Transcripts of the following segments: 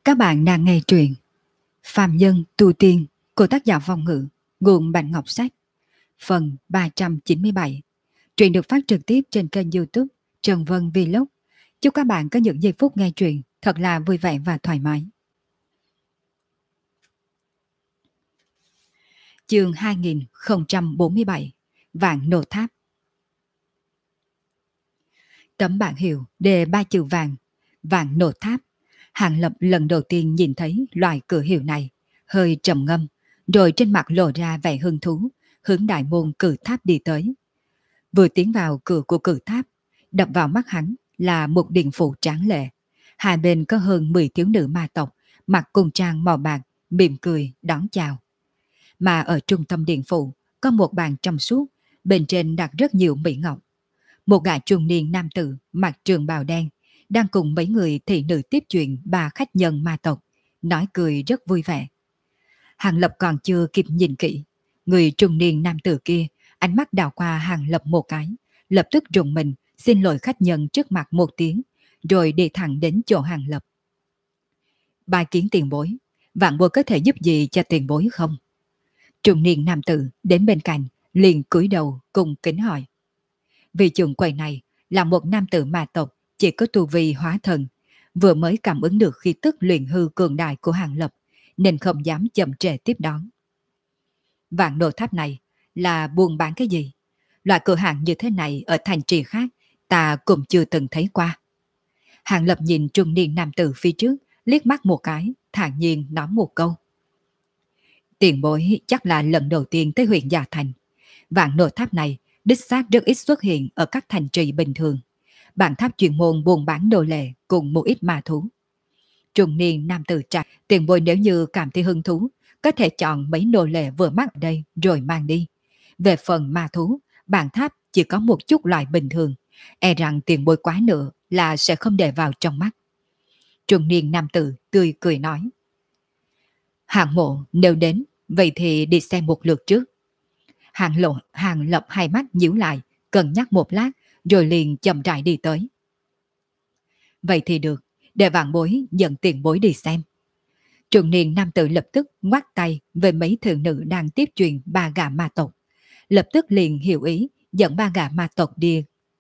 Các bạn đang nghe truyện Phàm Nhân Tu Tiên của tác giả Phong Ngữ, nguồn Bạch Ngọc Sách, phần 397. Truyện được phát trực tiếp trên kênh YouTube Trần Vân Vlog. Chúc các bạn có những giây phút nghe truyện thật là vui vẻ và thoải mái. Chương 2047, Vạn Nổ Tháp. Tấm bảng hiệu đề 3 chữ vàng, Vạn Nổ Tháp. Hàng Lập lần đầu tiên nhìn thấy loại cửa hiệu này, hơi trầm ngâm, rồi trên mặt lộ ra vẻ hứng thú, hướng đại môn cử tháp đi tới. Vừa tiến vào cửa của cử tháp, đập vào mắt hắn là một điện phủ tráng lệ. Hai bên có hơn 10 thiếu nữ ma tộc, mặc cung trang màu bạc, mỉm cười đón chào. Mà ở trung tâm điện phủ có một bàn trong suốt, bên trên đặt rất nhiều mỹ ngọc. Một gã trung niên nam tử mặc trường bào đen đang cùng mấy người thị nữ tiếp chuyện ba khách nhân ma tộc, nói cười rất vui vẻ. Hàng Lập còn chưa kịp nhìn kỹ, người trung niên nam tử kia ánh mắt đảo qua Hàng Lập một cái, lập tức rùng mình xin lỗi khách nhân trước mặt một tiếng, rồi đi thẳng đến chỗ Hàng Lập. Bài kiến tiền bối, vạn bối có thể giúp gì cho tiền bối không? Trung niên nam tử đến bên cạnh liền cúi đầu cùng kính hỏi. Vì trường quầy này là một nam tử ma tộc chỉ có tu vi hóa thần, vừa mới cảm ứng được khí tức luyện hư cường đại của Hàng Lập, nên không dám chậm trễ tiếp đón. Vạn Nổ Tháp này là buôn bán cái gì? Loại cửa hàng như thế này ở thành trì khác ta cũng chưa từng thấy qua. Hàng Lập nhìn trung niên nam tử phía trước, liếc mắt một cái, thản nhiên nói một câu. Tiền bối chắc là lần đầu tiên tới huyện Già Thành. Vạn Nổ Tháp này đích xác rất ít xuất hiện ở các thành trì bình thường. Bản tháp chuyên môn buôn bán đồ lệ cùng một ít ma thú. Trung niên nam tử trả, tiền bối nếu như cảm thấy hứng thú, có thể chọn mấy nô lệ vừa mắt ở đây rồi mang đi. Về phần ma thú, bản tháp chỉ có một chút loại bình thường, e rằng tiền bối quá nữa là sẽ không để vào trong mắt. Trung niên nam tử tươi cười nói. Hạng mộ nếu đến, vậy thì đi xem một lượt trước. Hàng Lập hai mắt nhíu lại, cân nhắc một lát, rồi liền chậm rãi đi tới. Vậy thì được, để vạn bối dẫn tiền bối đi xem. Trung niên nam tử lập tức ngoắt tay về mấy thượng nữ đang tiếp chuyện ba gã ma tộc. Lập tức liền hiểu ý, dẫn ba gã ma tộc đi.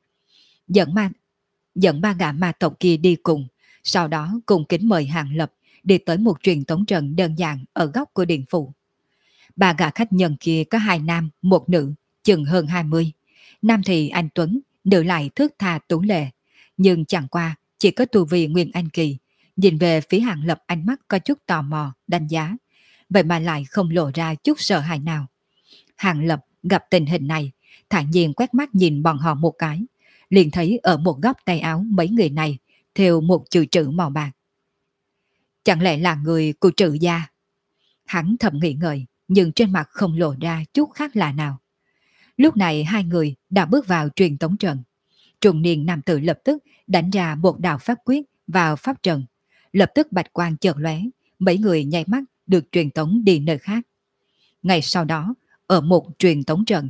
Dẫn ba gã ma tộc kia đi cùng, sau đó cùng kính mời Hàng Lập đi tới một truyền tống trận đơn giản ở góc của điện phủ. Ba gã khách nhân kia có hai nam, một nữ, chừng hơn 20. Nam thì anh Tuấn, nữ lại thước tha tú lệ, nhưng chẳng qua chỉ có tu vi Nguyên Anh kỳ. Nhìn về phía Hàng Lập ánh mắt có chút tò mò, đánh giá, vậy mà lại không lộ ra chút sợ hãi nào. Hàng Lập gặp tình hình này, thản nhiên quét mắt nhìn bọn họ một cái, liền thấy ở một góc tay áo mấy người này thêu một chữ chữ màu bạc. Chẳng lẽ là người của Trự gia? Hắn thầm nghĩ ngợi, nhưng trên mặt không lộ ra chút khác lạ nào. Lúc này hai người đã bước vào truyền tống trận. Trung niên nam tử lập tức đánh ra một đạo pháp quyết vào pháp trận. Lập tức bạch quang chợt lóe, mấy người nháy mắt được truyền tống đi nơi khác. Ngay sau đó, ở một truyền tống trận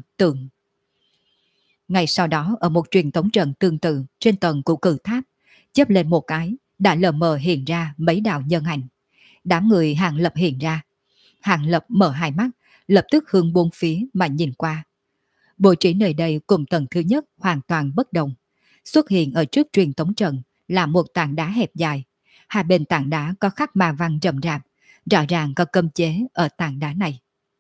tương tự trên tầng của cử tháp, chớp lên một cái, đã lờ mờ hiện ra mấy đạo nhân ảnh. Đám người Hàng Lập hiện ra. Hàng Lập mở hai mắt, lập tức hướng bốn phía mà nhìn qua. Bố trí nơi đây cùng tầng thứ nhất hoàn toàn bất đồng. Xuất hiện ở trước truyền tống trận là một tảng đá hẹp dài. Hai bên tảng đá có khắc ma văn rậm rạp, rõ ràng có cấm chế ở tảng đá này.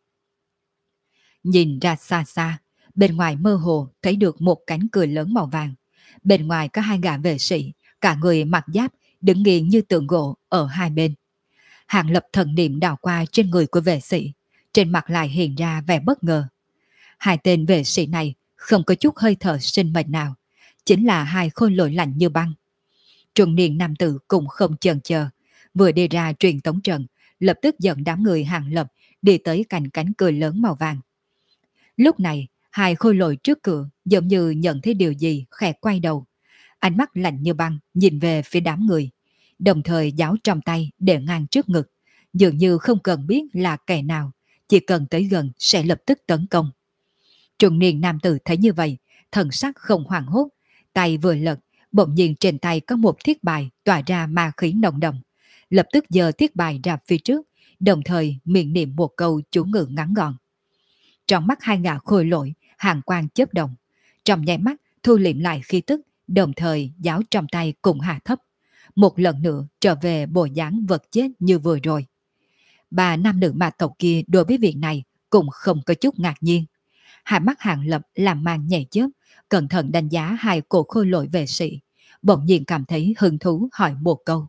Nhìn ra xa xa, bên ngoài mơ hồ thấy được một cánh cửa lớn màu vàng. Bên ngoài có hai gã vệ sĩ, cả người mặc giáp, đứng nghiêng như tượng gỗ ở hai bên. Hàng Lập thần niệm đảo qua trên người của vệ sĩ, trên mặt lại hiện ra vẻ bất ngờ. Hai tên vệ sĩ này không có chút hơi thở sinh mệnh nào, chính là hai khôi lỗi lạnh như băng. Trung niên nam tử cũng không chần chờ, vừa đi ra truyền tống trận, lập tức dẫn đám người Hàng Lập đi tới cạnh cánh cửa lớn màu vàng. Lúc này, hai khôi lỗi trước cửa giống như nhận thấy điều gì, khẽ quay đầu, ánh mắt lạnh như băng nhìn về phía đám người, đồng thời giáo trong tay để ngang trước ngực, dường như không cần biết là kẻ nào, chỉ cần tới gần sẽ lập tức tấn công. Trung niên nam tử thấy như vậy, thần sắc không hoảng hốt, tay vừa lật, bỗng nhiên trên tay có một thiết bài tỏa ra ma khí nồng đậm, lập tức giơ thiết bài ra phía trước, đồng thời miệng niệm một câu chú ngữ ngắn gọn. Trong mắt hai gã khôi lỗi, hàn quang chớp động, trong nháy mắt thu liệm lại khí tức, đồng thời giáo trong tay cùng hạ thấp, một lần nữa trở về bộ dáng vật chết như vừa rồi. Bà nam nữ ma tộc kia đối với việc này cũng không có chút ngạc nhiên. Hai mắt Hàng Lập làm màn nhảy chớp, cẩn thận đánh giá hai cổ khôi lỗi vệ sĩ, bỗng nhiên cảm thấy hứng thú hỏi một câu.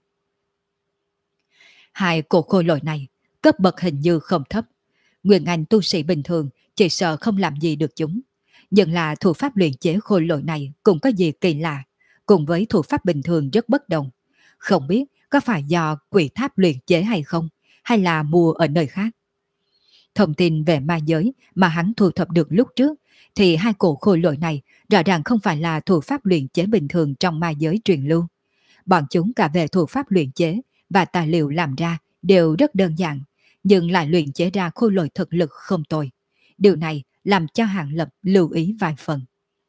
Hai cổ khôi lỗi này, cấp bậc hình như không thấp. Nguyên Anh tu sĩ bình thường chỉ sợ không làm gì được chúng. Nhưng là thủ pháp luyện chế khôi lỗi này cũng có gì kỳ lạ, cùng với thủ pháp bình thường rất bất đồng. Không biết có phải do quỷ tháp luyện chế hay không, hay là mua ở nơi khác. Thông tin về ma giới mà hắn thu thập được lúc trước thì hai cổ khôi lỗi này rõ ràng không phải là thủ pháp luyện chế bình thường trong ma giới truyền lưu. Bọn chúng cả về thủ pháp luyện chế và tài liệu làm ra đều rất đơn giản, nhưng lại luyện chế ra khôi lỗi thực lực không tồi. Điều này làm cho Hàng Lập lưu ý vài phần.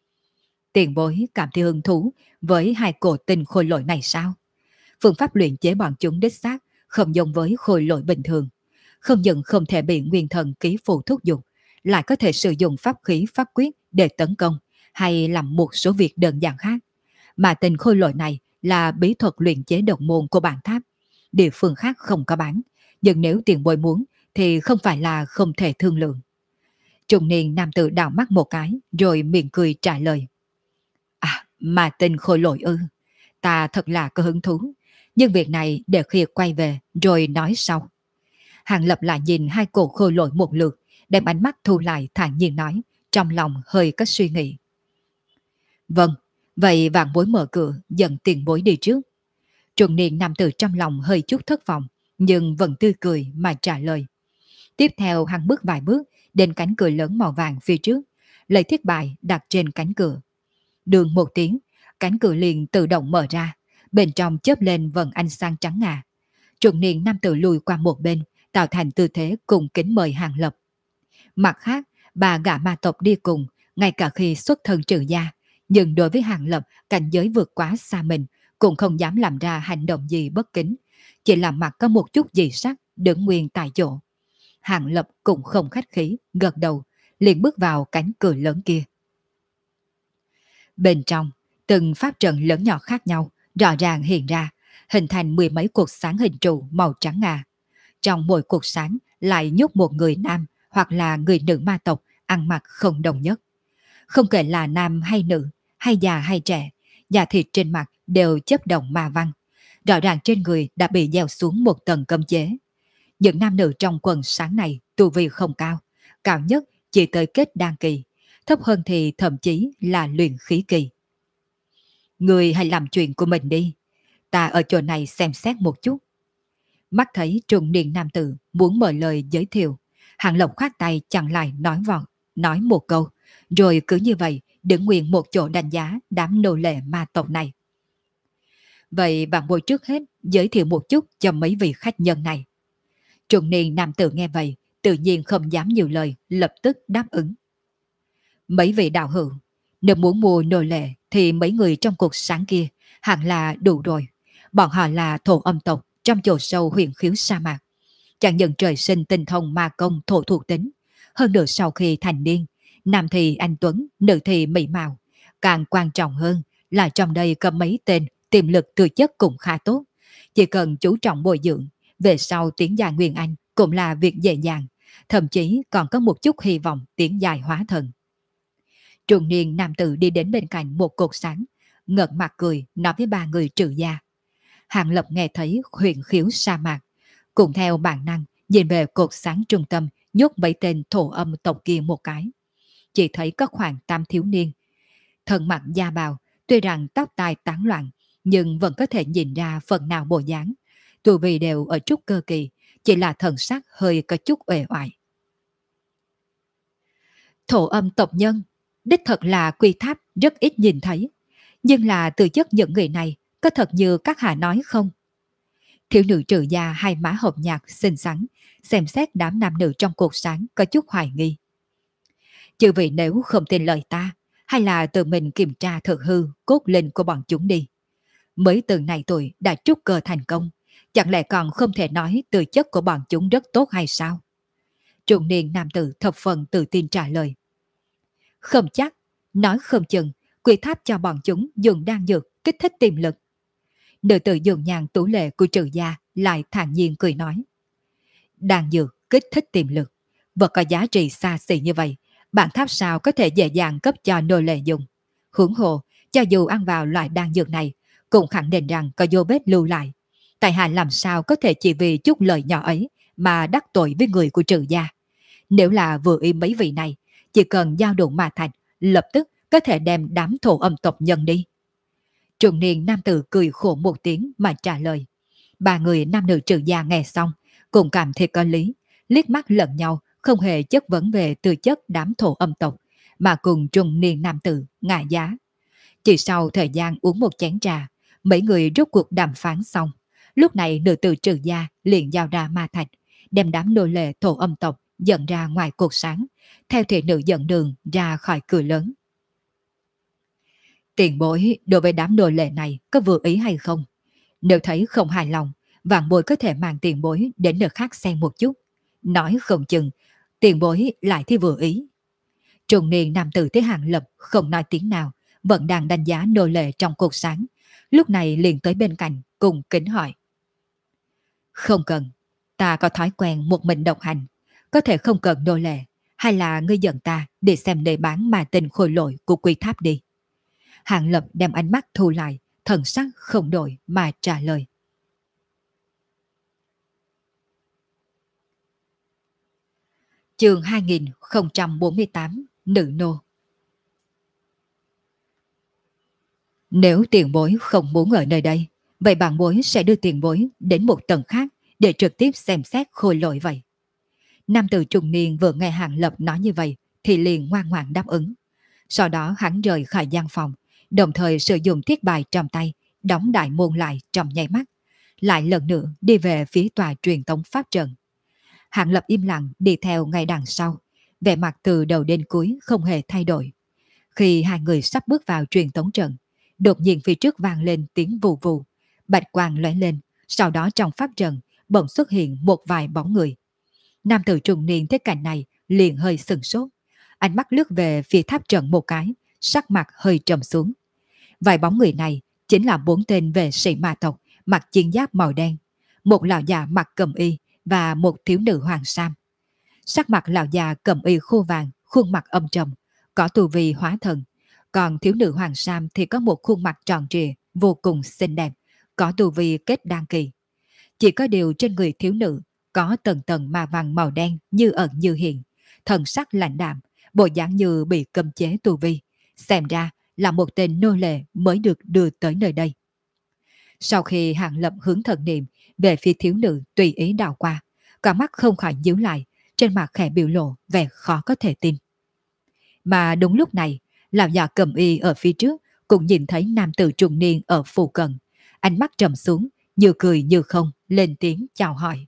Tiền bối cảm thấy hứng thú với hai cổ tinh khôi lỗi này sao? Phương pháp luyện chế bọn chúng đích xác không giống với khôi lỗi bình thường. Không những không thể bị nguyên thần ký phụ thúc giục, lại có thể sử dụng pháp khí pháp quyết để tấn công hay làm một số việc đơn giản khác. Mà tinh khôi lỗi này là bí thuật luyện chế độc môn của bản tháp. Địa phương khác không có bán, nhưng nếu tiền bối muốn thì không phải là không thể thương lượng. Trung niên nam tử đảo mắt một cái rồi miệng cười trả lời. À, mà tinh khôi lỗi ư, ta thật là có hứng thú, nhưng việc này để khi quay về rồi nói sau. Hàng Lập lại nhìn hai cổ khôi lỗi một lượt, đem ánh mắt thu lại thản nhiên nói, trong lòng hơi có suy nghĩ. Vâng, vậy vạn bối mở cửa dẫn tiền bối đi trước. Trung niên nam tử trong lòng hơi chút thất vọng, nhưng vẫn tươi cười mà trả lời. Tiếp theo hắn bước vài bước đến cánh cửa lớn màu vàng phía trước, lấy thiết bài đặt trên cánh cửa. Đường một tiếng, cánh cửa liền tự động mở ra, bên trong chớp lên vầng ánh sáng trắng ngà. Trung niên nam tử lùi qua một bên, tạo thành tư thế cùng kính mời Hàng Lập. Mặt khác, bà gã ma tộc đi cùng, ngay cả khi xuất thân trừ gia, nhưng đối với Hàng Lập cảnh giới vượt quá xa mình, cũng không dám làm ra hành động gì bất kính, chỉ làm mặt có một chút dị sắc, đứng nguyên tại chỗ. Hàng Lập cũng không khách khí, gật đầu, liền bước vào cánh cửa lớn kia. Bên trong, từng pháp trận lớn nhỏ khác nhau, rõ ràng hiện ra, hình thành mười mấy cột sáng hình trụ màu trắng ngà. Trong mỗi cột sáng lại nhốt một người nam hoặc là người nữ ma tộc ăn mặc không đồng nhất. Không kể là nam hay nữ, hay già hay trẻ, da thịt trên mặt đều chớp động ma văn. Rõ ràng trên người đã bị gieo xuống một tầng cấm chế. Những nam nữ trong quần sáng này tu vi không cao, cao nhất chỉ tới kết đan kỳ, thấp hơn thì thậm chí là luyện khí kỳ. Người hãy làm chuyện của mình đi, ta ở chỗ này xem xét một chút. Mắt thấy trung niên nam tử muốn mở lời giới thiệu, Hàng Lộc khoát tay chặn lại nói một câu, rồi cứ như vậy đứng nguyên một chỗ đánh giá đám nô lệ ma tộc này. Vậy bạn bồi trước hết giới thiệu một chút cho mấy vị khách nhân này. Trung niên nam tử nghe vậy, tự nhiên không dám nhiều lời, lập tức đáp ứng. Mấy vị đạo hữu, nếu muốn mua nô lệ thì mấy người trong cuộc sáng kia hẳn là đủ rồi. Bọn họ là thổ âm tộc trong chỗ sâu huyền khiếu sa mạc. Chẳng những trời sinh tinh thông ma công thổ thuộc tính, hơn nữa sau khi thành niên, nam thì anh tuấn, nữ thì mỹ mạo. Càng quan trọng hơn là trong đây có mấy tên tiềm lực tư chất cũng khá tốt. Chỉ cần chú trọng bồi dưỡng, về sau tiến dài Nguyên Anh cũng là việc dễ dàng, thậm chí còn có một chút hy vọng tiến dài hóa thần. Trung niên nam tử đi đến bên cạnh một cột sáng, ngợt mặt cười nói với ba người trừ gia. Hàng Lập nghe thấy huyền khiếu sa mạc, cùng theo bản năng nhìn về cột sáng trung tâm, nhốt mấy tên thổ âm tộc kia một cái. Chỉ thấy có khoảng 8 thiếu niên, thân mặc da bào, tuy rằng tóc tai tán loạn, nhưng vẫn có thể nhìn ra phần nào bộ dáng. Tụi vì đều ở trúc cơ kỳ, chỉ là thần sắc hơi có chút uể oải. Thổ âm tộc nhân, đích thật là quy tháp rất ít nhìn thấy. Nhưng là từ chất những người này có thật như các hạ nói không? Thiếu nữ trừ gia hai má hồng nhạt xinh xắn, xem xét đám nam nữ trong cuộc sáng có chút hoài nghi. Chứ vì nếu không tin lời ta, hay là tự mình kiểm tra thực hư cốt linh của bọn chúng đi. Mới từ này tuổi đã trúc cơ thành công, Chẳng lẽ còn không thể nói tư chất của bọn chúng rất tốt hay sao? Trung niên nam tử thập phần tự tin trả lời. Không chắc, nói không chừng, quỷ tháp cho bọn chúng dùng đan dược kích thích tiềm lực. Nữ tử dùng nhàn tú lệ của Trừ gia lại thản nhiên cười nói. Đan dược kích thích tiềm lực, vật có giá trị xa xỉ như vậy, bản tháp sao có thể dễ dàng cấp cho nô lệ dùng. Huống hồ, cho dù ăn vào loại đan dược này, cũng khẳng định rằng có vô bếp lưu lại. Tại hạ làm sao có thể chỉ vì chút lời nhỏ ấy mà đắc tội với người của Trừ gia. Nếu là vừa ý mấy vị này, chỉ cần giao đủ ma thạch, lập tức có thể đem đám thổ âm tộc nhân đi. Trung niên nam tử cười khổ một tiếng mà trả lời. Ba người nam nữ Trừ gia nghe xong, cùng cảm thấy có lý, liếc mắt lẫn nhau, không hề chất vấn về tư chất đám thổ âm tộc, mà cùng trung niên nam tử ngại giá. Chỉ sau thời gian uống một chén trà, mấy người rốt cuộc đàm phán xong. Lúc này nữ tử Trừ gia liền giao ra ma thạch, đem đám nô lệ thổ âm tộc dẫn ra ngoài cột sáng, theo thị nữ dẫn đường ra khỏi cửa lớn. Tiền bối đối với đám nô lệ này có vừa ý hay không? Nếu thấy không hài lòng, vạn bối có thể mang tiền bối đến nơi khác xem một chút. Nói không chừng, tiền bối lại thì vừa ý. Trung niên nam tử thấy Hàng Lập không nói tiếng nào, vẫn đang đánh giá nô lệ trong cột sáng. Lúc này liền tới bên cạnh, cùng kính hỏi. Không cần, ta có thói quen một mình độc hành, có thể không cần nô lệ, hay là ngươi dẫn ta để xem nơi bán mà tình khôi lỗi của quy tháp đi. Hàng Lập đem ánh mắt thu lại, thần sắc không đổi mà trả lời. Chương 2048, Nữ Nô. Nếu tiền bối không muốn ở nơi đây, vậy bạn bối sẽ đưa tiền bối đến một tầng khác để trực tiếp xem xét khôi lỗi vậy. Nam tử trung niên vừa nghe Hàng Lập nói như vậy thì liền ngoan ngoãn đáp ứng. Sau đó hắn rời khỏi gian phòng, đồng thời sử dụng thiết bài trong tay, đóng đại môn lại trong nháy mắt. Lại lần nữa đi về phía tòa truyền tống pháp trận. Hàng Lập im lặng đi theo ngay đằng sau, vẻ mặt từ đầu đến cuối không hề thay đổi. Khi hai người sắp bước vào truyền tống trận, đột nhiên phía trước vang lên tiếng vù vù, bạch quang lóe lên, sau đó trong pháp trận bỗng xuất hiện một vài bóng người. Nam tử trung niên thấy cảnh này liền hơi sừng sốt, ánh mắt lướt về phía tháp trận một cái, sắc mặt hơi trầm xuống. Vài bóng người này chính là 4 tên vệ sĩ ma tộc mặc chiến giáp màu đen, một lão già mặc cẩm y và một thiếu nữ hoàng sam. Sắc mặt lão già cẩm y khô vàng, khuôn mặt âm trầm, có tu vi hóa thần, còn thiếu nữ hoàng sam thì có một khuôn mặt tròn trịa, vô cùng xinh đẹp, có tu vi kết đan kỳ. Chỉ có điều trên người thiếu nữ có tầng tầng ma văn màu đen như ẩn như hiện, thần sắc lạnh đạm, bộ dáng như bị cấm chế tu vi, xem ra là một tên nô lệ mới được đưa tới nơi đây. Sau khi Hàng Lập hướng thần niệm về phía thiếu nữ tùy ý đảo qua, cả mắt không khỏi nhíu lại, trên mặt khẽ biểu lộ vẻ khó có thể tin. Mà đúng lúc này, lão già cầm y ở phía trước cũng nhìn thấy nam tử trung niên ở phụ cận, ánh mắt trầm xuống, như cười như không, lên tiếng chào hỏi.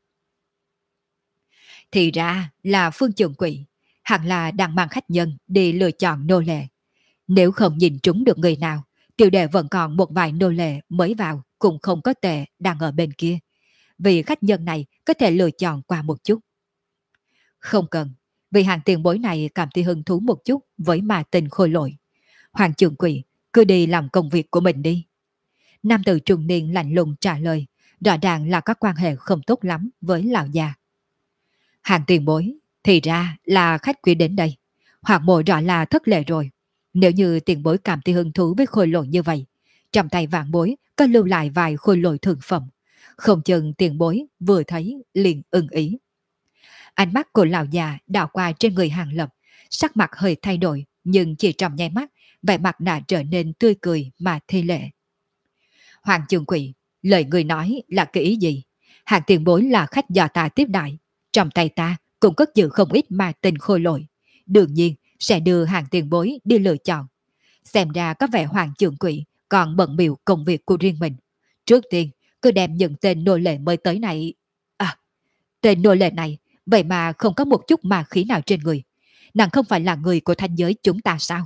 Thì ra là Phương Trường Quỷ, hẳn là đang mang khách nhân đi lựa chọn nô lệ. Nếu không nhìn trúng được người nào, tiểu đệ vẫn còn một vài nô lệ mới vào cũng không có tệ đang ở bên kia. Vì khách nhân này có thể lựa chọn qua một chút. Không cần, vì hàng tiền bối này cảm thấy hứng thú một chút với mà tình khôi lỗi. Hoàng Trường Quỷ, cứ đi làm công việc của mình đi. Nam tử trung niên lạnh lùng trả lời, rõ ràng là có quan hệ không tốt lắm với lão già. Hàng tiền bối, thì ra là khách quý đến đây. Hoàng mộ rõ là thất lệ rồi. Nếu như tiền bối cảm thấy hứng thú với khôi lỗi như vậy, trong tay vạn bối có lưu lại vài khôi lỗi thượng phẩm. Không chừng tiền bối vừa thấy liền ưng ý. Ánh mắt của lão già đảo qua trên người Hàng Lập, sắc mặt hơi thay đổi, nhưng chỉ trong nháy mắt, vẻ mặt đã trở nên tươi cười mà thi lệ. Hoàng Trường Quỷ, lời người nói là cái ý gì? Hàng tiền bối là khách do ta tiếp đại, trong tay ta cũng cất giữ không ít mà tình khôi lỗi. Đương nhiên sẽ đưa hàng tiền bối đi lựa chọn. Xem ra có vẻ Hoàng Trường Quỷ còn bận biểu công việc của riêng mình. Trước tiên, cứ đem những tên nô lệ mới tới này. À, tên nô lệ này, vậy mà không có một chút ma khí nào trên người. Nàng không phải là người của thanh giới chúng ta sao?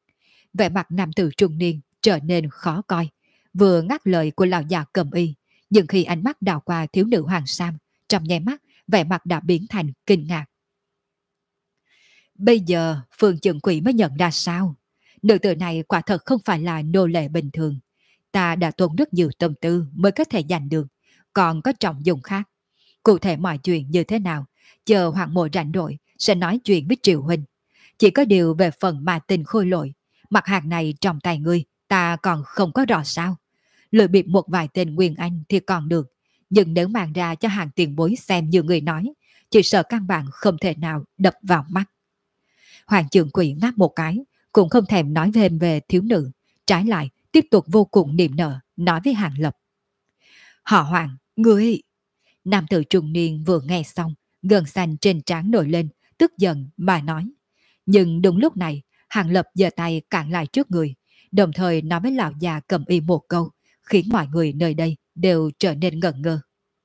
Vẻ mặt nam tử trung niên trở nên khó coi. Vừa ngắt lời của lão già cầm y, Nhưng khi ánh mắt đảo qua thiếu nữ Hoàng Sam, trong nháy mắt, vẻ mặt đã biến thành kinh ngạc. Bây giờ Phương Trưởng Quỹ mới nhận ra sao? Nữ tử này quả thật không phải là nô lệ bình thường. Ta đã tốn rất nhiều tâm tư mới có thể giành được, còn có trọng dụng khác. Cụ thể mọi chuyện như thế nào, chờ Hoàng Mộ rảnh rỗi sẽ nói chuyện với Triệu Huynh. Chỉ có điều về phần mà tình khôi lỗi, mặt hàng này trong tay ngươi ta còn không có rõ sao. Lừa bịp một vài tên Nguyên Anh thì còn được, nhưng nếu mang ra cho hàng tiền bối xem như người nói, chỉ sợ căn bản không thể nào đập vào mắt. Hoàng trưởng quỹ ngáp một cái, cũng không thèm nói thêm về thiếu nữ, trái lại tiếp tục vô cùng niềm nở nói với Hàng Lập. Họ Hoàng, ngươi... Nam tử trung niên vừa nghe xong, gân xanh trên trán nổi lên, tức giận mà nói. Nhưng đúng lúc này, Hàng Lập giơ tay cản lại trước người, đồng thời nói với lão già cầm y một câu, khiến mọi người nơi đây đều trở nên ngẩn ngơ.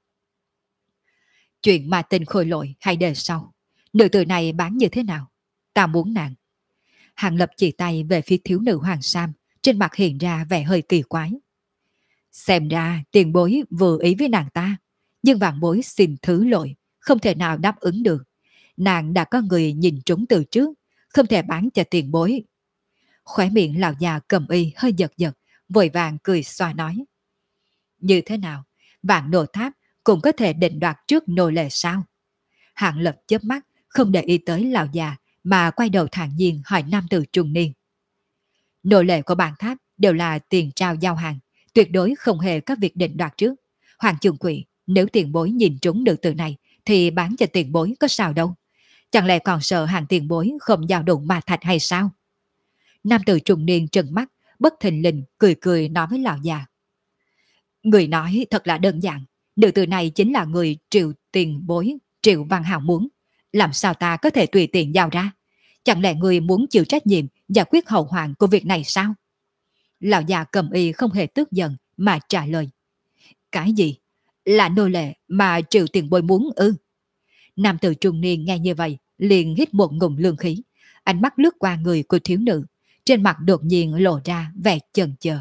Chuyện mà tình khôi lỗi hay để sau. Nữ tử này bán như thế nào? Ta muốn nàng. Hàng Lập chỉ tay về phía thiếu nữ Hoàng Sam, trên mặt hiện ra vẻ hơi kỳ quái. Xem ra tiền bối vừa ý với nàng ta, nhưng vạn bối xin thứ lỗi, không thể nào đáp ứng được. Nàng đã có người nhìn trúng từ trước, không thể bán cho tiền bối. Khóe miệng lão già cầm y hơi giật giật, vội vàng cười xoa nói. Như thế nào, vạn nộ tháp cũng có thể định đoạt trước nô lệ sao? Hạng Lập chớp mắt, không để ý tới lão già, mà quay đầu thản nhiên hỏi nam tử trung niên. Nô lệ của bản tháp đều là tiền trao giao hàng, tuyệt đối không hề có việc định đoạt trước. Hoàng trưởng quỹ, nếu tiền bối nhìn trúng nữ tử này, thì bán cho tiền bối có sao đâu. Chẳng lẽ còn sợ hàng tiền bối không giao đụng ma thạch hay sao? Nam tử trung niên trừng mắt, bất thình lình cười cười nói với lão già. Người nói thật là đơn giản, nữ tử này chính là người Triệu tiền bối, Triệu Văn Hào muốn. Làm sao ta có thể tùy tiện giao ra? Chẳng lẽ người muốn chịu trách nhiệm giải quyết hậu hoạn của việc này sao? Lão già cầm y không hề tức giận mà trả lời. Cái gì? Là nô lệ mà Triệu tiền bối muốn ư? Nam tử trung niên nghe như vậy, liền hít một ngụm lương khí, ánh mắt lướt qua người của thiếu nữ, trên mặt đột nhiên lộ ra vẻ chần chờ.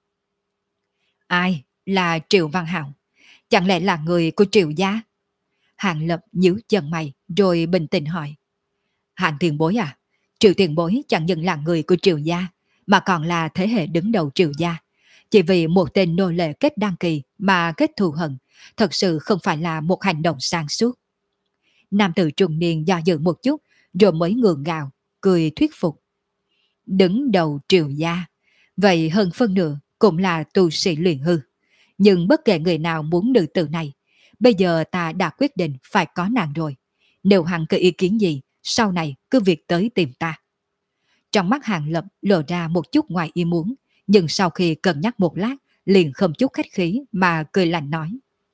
Ai là Triệu Văn Hạo? Chẳng lẽ là người của Triệu gia? Hàng Lập nhíu chân mày rồi bình tĩnh hỏi. Hàng tiền bối à? Triệu tiền bối chẳng những là người của Triệu gia, mà còn là thế hệ đứng đầu Triệu gia. Chỉ vì một tên nô lệ kết đăng kỳ mà kết thù hận, thật sự không phải là một hành động sáng suốt. Nam tử trung niên do dự một chút, rồi mới ngượng ngào, cười thuyết phục. Đứng đầu Triệu gia, vậy hơn phân nửa cũng là tu sĩ luyện hư. Nhưng bất kể người nào muốn nữ tử này, bây giờ ta đã quyết định phải có nàng rồi. Nếu hắn có ý kiến gì, sau này cứ việc tới tìm ta. Trong mắt Hàng Lập lộ ra một chút ngoài ý muốn, nhưng sau khi cân nhắc một lát, liền không chút khách khí mà cười lạnh nói.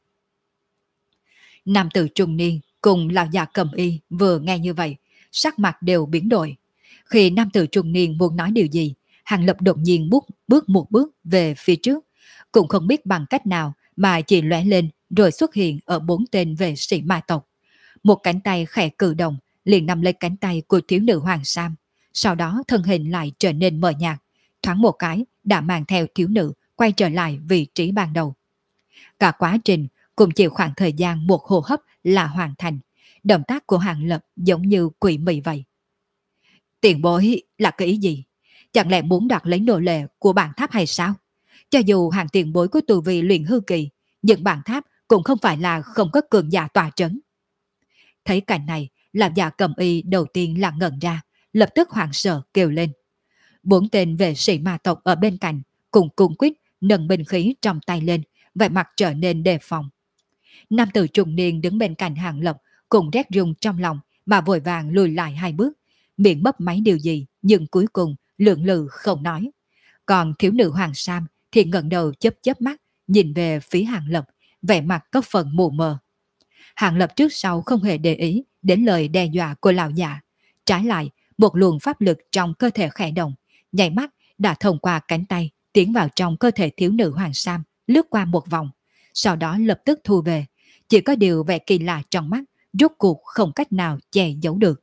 Nam tử trung niên cùng lão già cầm y vừa nghe như vậy, sắc mặt đều biến đổi. Khi nam tử trung niên muốn nói điều gì, Hàng Lập đột nhiên bước một bước về phía trước, cũng không biết bằng cách nào mà chỉ lóe lên rồi xuất hiện ở bốn tên vệ sĩ ma tộc. Một cánh tay khẽ cử động, liền nắm lấy cánh tay của thiếu nữ Hoàng Sam, sau đó thân hình lại trở nên mờ nhạt, thoáng một cái đã mang theo thiếu nữ quay trở lại vị trí ban đầu. Cả quá trình cũng chỉ khoảng thời gian một hô hấp là hoàn thành, động tác của Hàng Lập giống như quỷ mị vậy. Tiền bối là cái ý gì? Chẳng lẽ muốn đoạt lấy nô lệ của bản tháp hay sao? Cho dù hàng tiền bối của tù vị luyện hư kỳ, nhưng bản tháp cũng không phải là không có cường giả tòa trấn. Thấy cảnh này, làm già cầm y đầu tiên là ngẩn ra, lập tức hoảng sợ kêu lên. Bốn tên vệ sĩ ma tộc ở bên cạnh cùng cung quýt nâng binh khí trong tay lên, vẻ mặt trở nên đề phòng. Nam tử trung niên đứng bên cạnh Hàng Lập cùng rét rung trong lòng mà vội vàng lùi lại hai bước, miệng bấp máy điều gì nhưng cuối cùng lưỡng lự không nói. Còn thiếu nữ Hoàng Sam thì ngẩng đầu chớp chớp mắt nhìn về phía Hàng Lập, vẻ mặt có phần mù mờ. Hàng Lập trước sau không hề để ý đến lời đe dọa của lão già, trái lại một luồng pháp lực trong cơ thể khẽ động, nhảy mắt đã thông qua cánh tay tiến vào trong cơ thể thiếu nữ Hoàng Sam, lướt qua một vòng, sau đó lập tức thu về. Chỉ có điều vẻ kỳ lạ trong mắt rốt cuộc không cách nào che giấu được.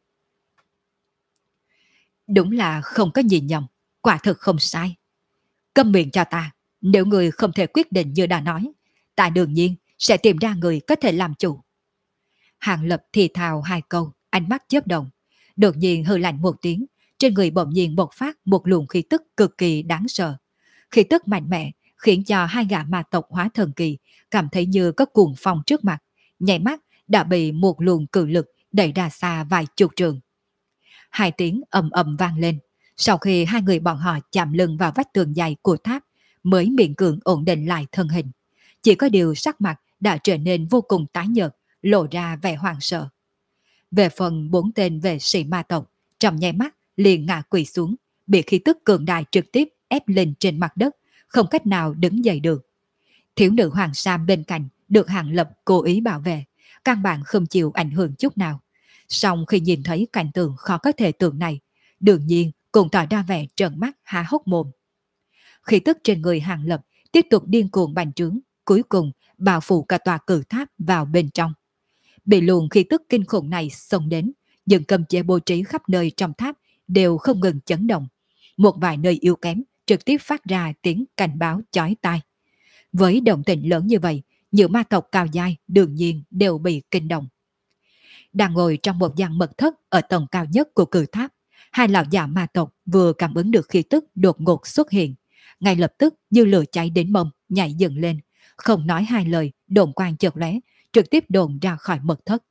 Đúng là không có nhìn nhầm, quả thực không sai. Câm miệng cho ta, nếu người không thể quyết định như đã nói, ta đương nhiên sẽ tìm ra người có thể làm chủ. Hàng Lập thì thào hai câu, ánh mắt chớp động. Đột nhiên hừ lạnh một tiếng, trên người bỗng nhiên bộc phát một luồng khí tức cực kỳ đáng sợ. Khí tức mạnh mẽ khiến cho hai gã ma tộc hóa thần kỳ cảm thấy như có cuồng phong trước mặt, nhảy mắt đã bị một luồng cự lực đẩy ra xa vài chục trường. Hai tiếng ầm ầm vang lên, sau khi hai người bọn họ chạm lưng vào vách tường dày của tháp mới miễn cưỡng ổn định lại thân hình. Chỉ có điều sắc mặt đã trở nên vô cùng tái nhợt, lộ ra vẻ hoảng sợ. Về phần bốn tên vệ sĩ ma tộc, trong nháy mắt liền ngã quỳ xuống, bị khí tức cường đại trực tiếp ép lên trên mặt đất, không cách nào đứng dậy được. Thiếu nữ Hoàng Sam bên cạnh được Hàng Lập cố ý bảo vệ, căn bản không chịu ảnh hưởng chút nào. Song khi nhìn thấy cảnh tượng khó có thể tưởng này, đương nhiên cũng tỏ ra vẻ trợn mắt há hốc mồm. Khí tức trên người Hàng Lập tiếp tục điên cuồng bành trướng, cuối cùng bao phủ cả tòa cử tháp vào bên trong. Bị luồng khí tức kinh khủng này xông đến, những cấm chế bố trí khắp nơi trong tháp đều không ngừng chấn động. Một vài nơi yếu kém trực tiếp phát ra tiếng cảnh báo chói tai. Với động tĩnh lớn như vậy, nhiều ma tộc cao giai đương nhiên đều bị kinh động. Đang ngồi trong một gian mật thất ở tầng cao nhất của cử tháp, hai lão già ma tộc vừa cảm ứng được khí tức đột ngột xuất hiện, ngay lập tức như lửa cháy đến mông nhảy dựng lên, không nói hai lời, đồn quang chợt lóe, trực tiếp đồn ra khỏi mật thất.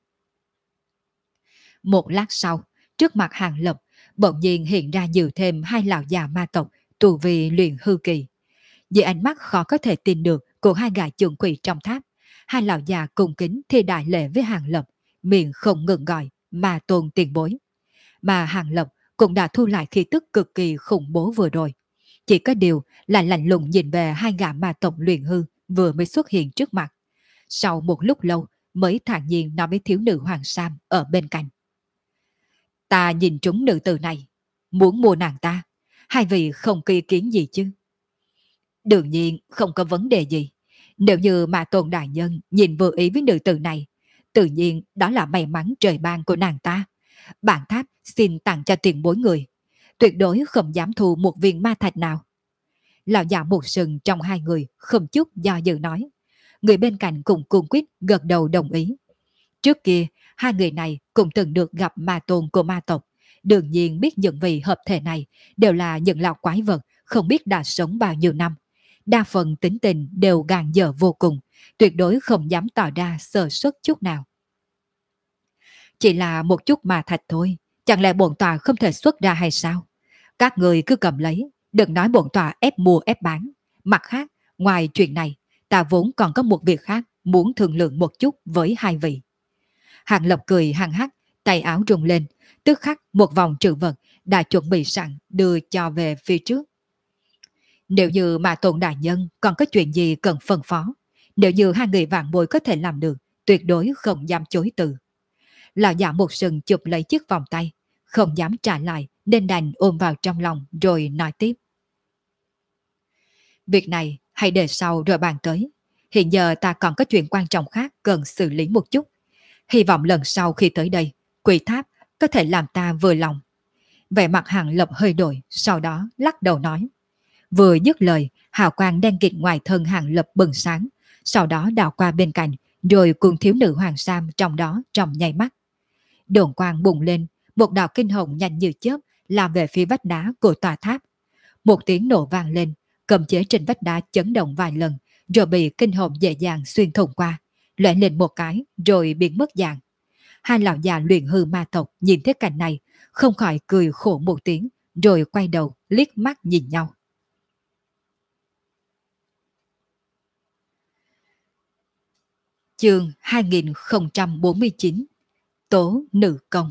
Một lát sau, trước mặt Hàng Lập bỗng nhiên hiện ra nhiều thêm hai lão già ma tộc tu vi luyện hư kỳ. Dưới ánh mắt khó có thể tin được của hai gã trưởng quỷ trong tháp, hai lão già cung kính thi đại lễ với Hàng Lập, miệng không ngừng gọi mà tôn tiền bối. Mà Hàng Lập cũng đã thu lại khí tức cực kỳ khủng bố vừa rồi. Chỉ có điều là lạnh lùng nhìn về hai gã ma tộc luyện hư vừa mới xuất hiện trước mặt. Sau một lúc lâu mới thản nhiên nói với thiếu nữ Hoàng Sam ở bên cạnh. Ta nhìn trúng nữ tử này, muốn mua nàng ta, hai vị không kỳ kiến gì chứ? Đương nhiên không có vấn đề gì. Nếu như mà Tôn Đại Nhân nhìn vừa ý với nữ tử này, tự nhiên đó là may mắn trời ban của nàng ta. Bản tháp xin tặng cho tiền bối người, tuyệt đối không dám thu một viên ma thạch nào. Lão già một sừng trong hai người không chút do dự nói. Người bên cạnh cũng cung quyết gật đầu đồng ý. Trước kia, hai người này cũng từng được gặp ma tôn của ma tộc. Đương nhiên biết những vị hợp thể này đều là những lão quái vật không biết đã sống bao nhiêu năm. Đa phần tính tình đều gàn dở vô cùng, tuyệt đối không dám tỏ ra sơ suất chút nào. Chỉ là một chút ma thạch thôi, chẳng lẽ bổn tòa không thể xuất ra hay sao? Các người cứ cầm lấy, đừng nói bổn tòa ép mua ép bán. Mặt khác, ngoài chuyện này, ta vốn còn có một việc khác muốn thương lượng một chút với hai vị. Hàng Lập cười hăng hắc, tay áo rung lên, tức khắc một vòng trữ vật đã chuẩn bị sẵn đưa cho về phía trước. Nếu như mà Tôn Đại Nhân còn có chuyện gì cần phân phó, nếu như hai người vạn bối có thể làm được, tuyệt đối không dám chối từ. Lão già một sừng chụp lấy chiếc vòng tay, không dám trả lại nên đành ôm vào trong lòng rồi nói tiếp. Việc này hãy để sau rồi bàn tới. Hiện giờ ta còn có chuyện quan trọng khác cần xử lý một chút. Hy vọng lần sau khi tới đây, quỷ tháp có thể làm ta vừa lòng. Vẻ mặt Hàng Lập hơi đổi, sau đó lắc đầu nói. Vừa dứt lời, hào quang đen kịt ngoài thân Hàng Lập bừng sáng, sau đó đảo qua bên cạnh, rồi cùng thiếu nữ Hoàng Sam trong đó trong nháy mắt. Đồn quang bùng lên, một đạo kinh hồng nhanh như chớp làm về phía vách đá của tòa tháp. Một tiếng nổ vang lên, cầm chế trên vách đá chấn động vài lần, rồi bị kinh hồng dễ dàng xuyên thủng qua, lóe lên một cái rồi biến mất dạng. Hai lão già luyện hư ma tộc nhìn thấy cảnh này, không khỏi cười khổ một tiếng, rồi quay đầu liếc mắt nhìn nhau. Chương 2049 Tố Nữ Công.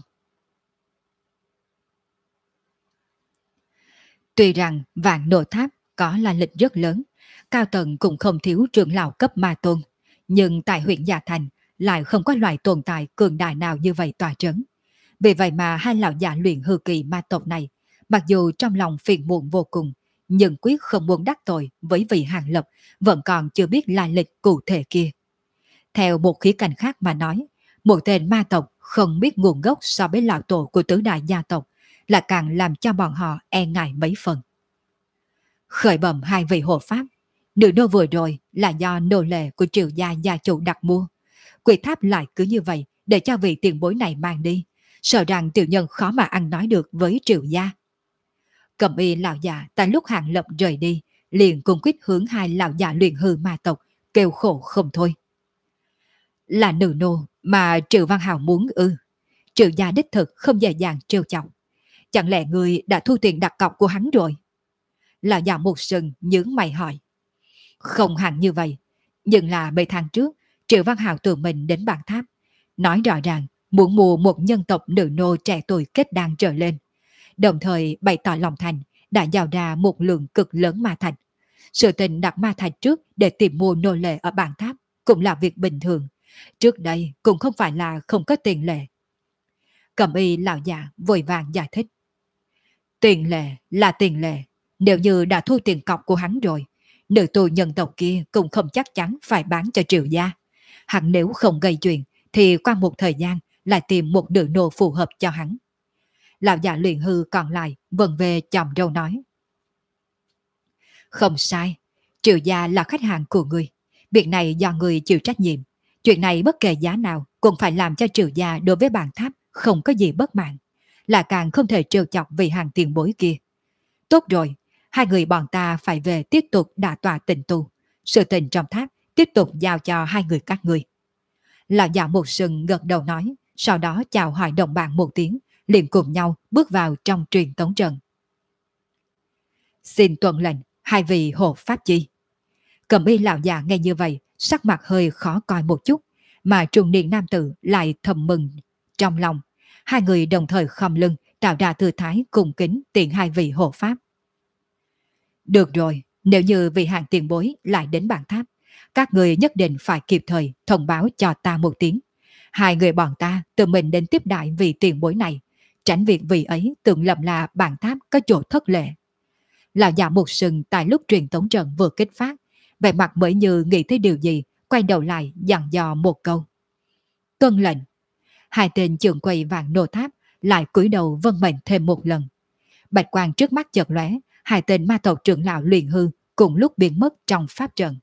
Tuy rằng Vạn Nộ Tháp có là lịch rất lớn, cao tầng cũng không thiếu trưởng lão cấp ma tôn, nhưng tại huyện Gia Thành lại không có loại tồn tại cường đại nào như vậy tỏa trấn. Vì vậy mà hai lão già luyện hư kỳ ma tộc này, mặc dù trong lòng phiền muộn vô cùng, nhưng quyết không muốn đắc tội với vị Hàng Lập vẫn còn chưa biết lai lịch cụ thể kia. Theo một khía cạnh khác mà nói, một tên ma tộc không biết nguồn gốc so với lão tổ của tứ đại gia tộc là càng làm cho bọn họ e ngại mấy phần. Khởi bẩm hai vị hộ pháp, Nữ nô vừa rồi là do nô lệ của Triệu gia gia chủ đặt mua. Quỷ tháp lại cứ như vậy để cho vị tiền bối này mang đi, sợ rằng tiểu nhân khó mà ăn nói được với Triệu gia. Cẩm y lão già tại lúc Hàng Lập rời đi, liền cùng quyết hướng hai lão già luyện hư ma tộc, kêu khổ không thôi. Là nữ nô mà Triệu Văn Hào muốn ư? Triệu gia đích thực không dễ dàng trêu chọc. Chẳng lẽ người đã thu tiền đặt cọc của hắn rồi? Lão già một sừng nhướng mày hỏi. Không hẳn như vậy, nhưng là mấy tháng trước, Triệu Văn Hào tự mình đến bàn tháp, nói rõ ràng muốn mua một nhân tộc nữ nô trẻ tuổi kết đan trở lên, đồng thời bày tỏ lòng thành đã giao ra một lượng cực lớn ma thạch. Sự tình đặt ma thạch trước để tìm mua nô lệ ở bàn tháp cũng là việc bình thường. Trước đây cũng không phải là không có tiền lệ. Cẩm y lão già vội vàng giải thích. Tiền lệ là tiền lệ, nếu như đã thu tiền cọc của hắn rồi, nữ tù nhân tộc kia cũng không chắc chắn phải bán cho Triệu gia. Hắn nếu không gây chuyện thì qua một thời gian lại tìm một nữ nô phù hợp cho hắn. Lão già luyện hư còn lại vần về chòm râu nói. Không sai, Triệu gia là khách hàng của người. Việc này do người chịu trách nhiệm. Chuyện này bất kể giá nào cũng phải làm cho Triệu gia đối với bàn tháp không có gì bất mãn. Là càng không thể trêu chọc vì hàng tiền bối kia. Tốt rồi, hai người bọn ta phải về tiếp tục đả tọa tịnh tu. Sự tình trong tháp tiếp tục giao cho hai người các ngươi. Lão già một sừng gật đầu nói, sau đó chào hỏi đồng bạn một tiếng, liền cùng nhau bước vào trong truyền tống trận. Xin tuân lệnh, hai vị hộ pháp chi. Cẩm y lão già nghe như vậy, sắc mặt hơi khó coi một chút, mà trung niên nam tử lại thầm mừng trong lòng. Hai người đồng thời khom lưng, tạo ra tư thái cung kính tiện hai vị hộ pháp. Được rồi, nếu như vị hàng tiền bối lại đến bàn tháp, các người nhất định phải kịp thời thông báo cho ta một tiếng. Hai người bọn ta tự mình đến tiếp đại vị tiền bối này, tránh việc vị ấy tưởng lầm là bàn tháp có chỗ thất lệ. Lão già một sừng tại lúc truyền tống trận vừa kích phát, vẻ mặt mới như nghĩ tới điều gì, quay đầu lại dặn dò một câu. Tuân lệnh. Hai tên trưởng quầy vàng nô tháp lại cúi đầu vâng mệnh thêm một lần. Bạch quang trước mắt chợt lóe, hai tên ma tộc trưởng lão luyện hư cùng lúc biến mất trong pháp trận.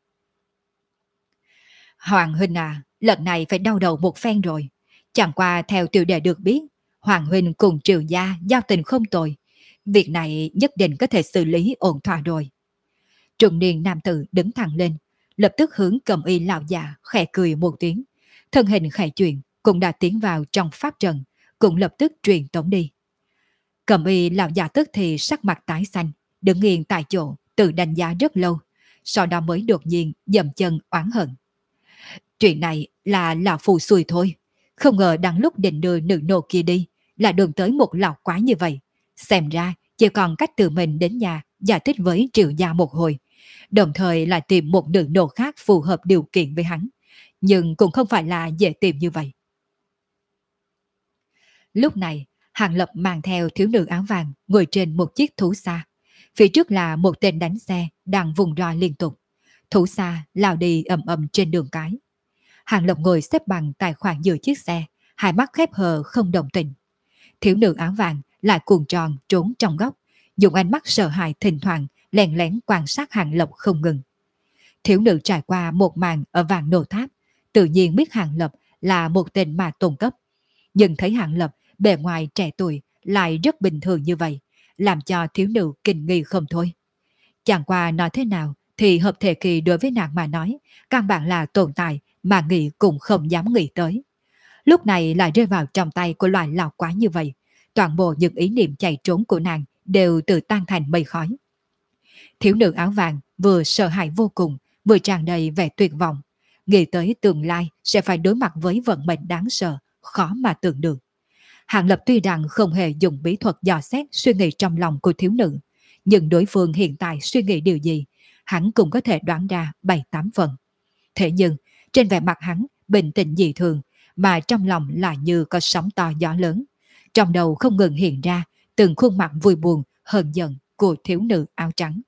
Hoàng huynh à, lần này phải đau đầu một phen rồi. Chẳng qua theo tiểu đệ được biết, Hoàng huynh cùng Triệu gia giao tình không tồi. Việc này nhất định có thể xử lý ổn thỏa rồi. Trung niên nam tử đứng thẳng lên, lập tức hướng Cẩm y lão già khẽ cười một tiếng. Thân hình khẽ chuyển, cũng đã tiến vào trong pháp trận, cũng lập tức truyền tống đi. Cẩm y lão già tức thì sắc mặt tái xanh, đứng yên tại chỗ, tự đánh giá rất lâu, sau đó mới đột nhiên dậm chân oán hận. Chuyện này là lão phù xui thôi, không ngờ đang lúc định đưa nữ nô kia đi, là đường tới một lão quái như vậy. Xem ra chỉ còn cách tự mình đến nhà giải thích với Triệu gia một hồi, đồng thời lại tìm một nữ nô khác phù hợp điều kiện với hắn, nhưng cũng không phải là dễ tìm như vậy. Lúc này, Hàng Lập mang theo thiếu nữ áo vàng ngồi trên một chiếc thú xa. Phía trước là một tên đánh xe đang vùng roi liên tục. Thú xa lao đi ầm ầm trên đường cái. Hàng Lập ngồi xếp bằng tại khoảng giữa chiếc xe, hai mắt khép hờ không đồng tình. Thiếu nữ áo vàng lại cuồng tròn trốn trong góc, dùng ánh mắt sợ hãi thỉnh thoảng lén lén quan sát Hàng Lập không ngừng. Thiếu nữ trải qua một màn ở vàng nổ tháp, tự nhiên biết Hàng Lập là một tên mà tôn cấp. Nhưng thấy Hàng Lập bề ngoài trẻ tuổi lại rất bình thường như vậy, làm cho thiếu nữ kinh nghi không thôi. Chẳng qua nói thế nào thì hợp thể kỳ đối với nàng mà nói, căn bản là tồn tại mà nghĩ cũng không dám nghĩ tới. Lúc này lại rơi vào trong tay của loài lão quái như vậy, toàn bộ những ý niệm chạy trốn của nàng đều tự tan thành mây khói. Thiếu nữ áo vàng vừa sợ hãi vô cùng, vừa tràn đầy vẻ tuyệt vọng, nghĩ tới tương lai sẽ phải đối mặt với vận mệnh đáng sợ, khó mà tưởng được. Hàng Lập tuy rằng không hề dùng bí thuật dò xét suy nghĩ trong lòng của thiếu nữ, nhưng đối phương hiện tại suy nghĩ điều gì, hắn cũng có thể đoán ra 7-8 phần. Thế nhưng, trên vẻ mặt hắn bình tĩnh dị thường, mà trong lòng lại như có sóng to gió lớn. Trong đầu không ngừng hiện ra từng khuôn mặt vui buồn, hờn giận của thiếu nữ áo trắng.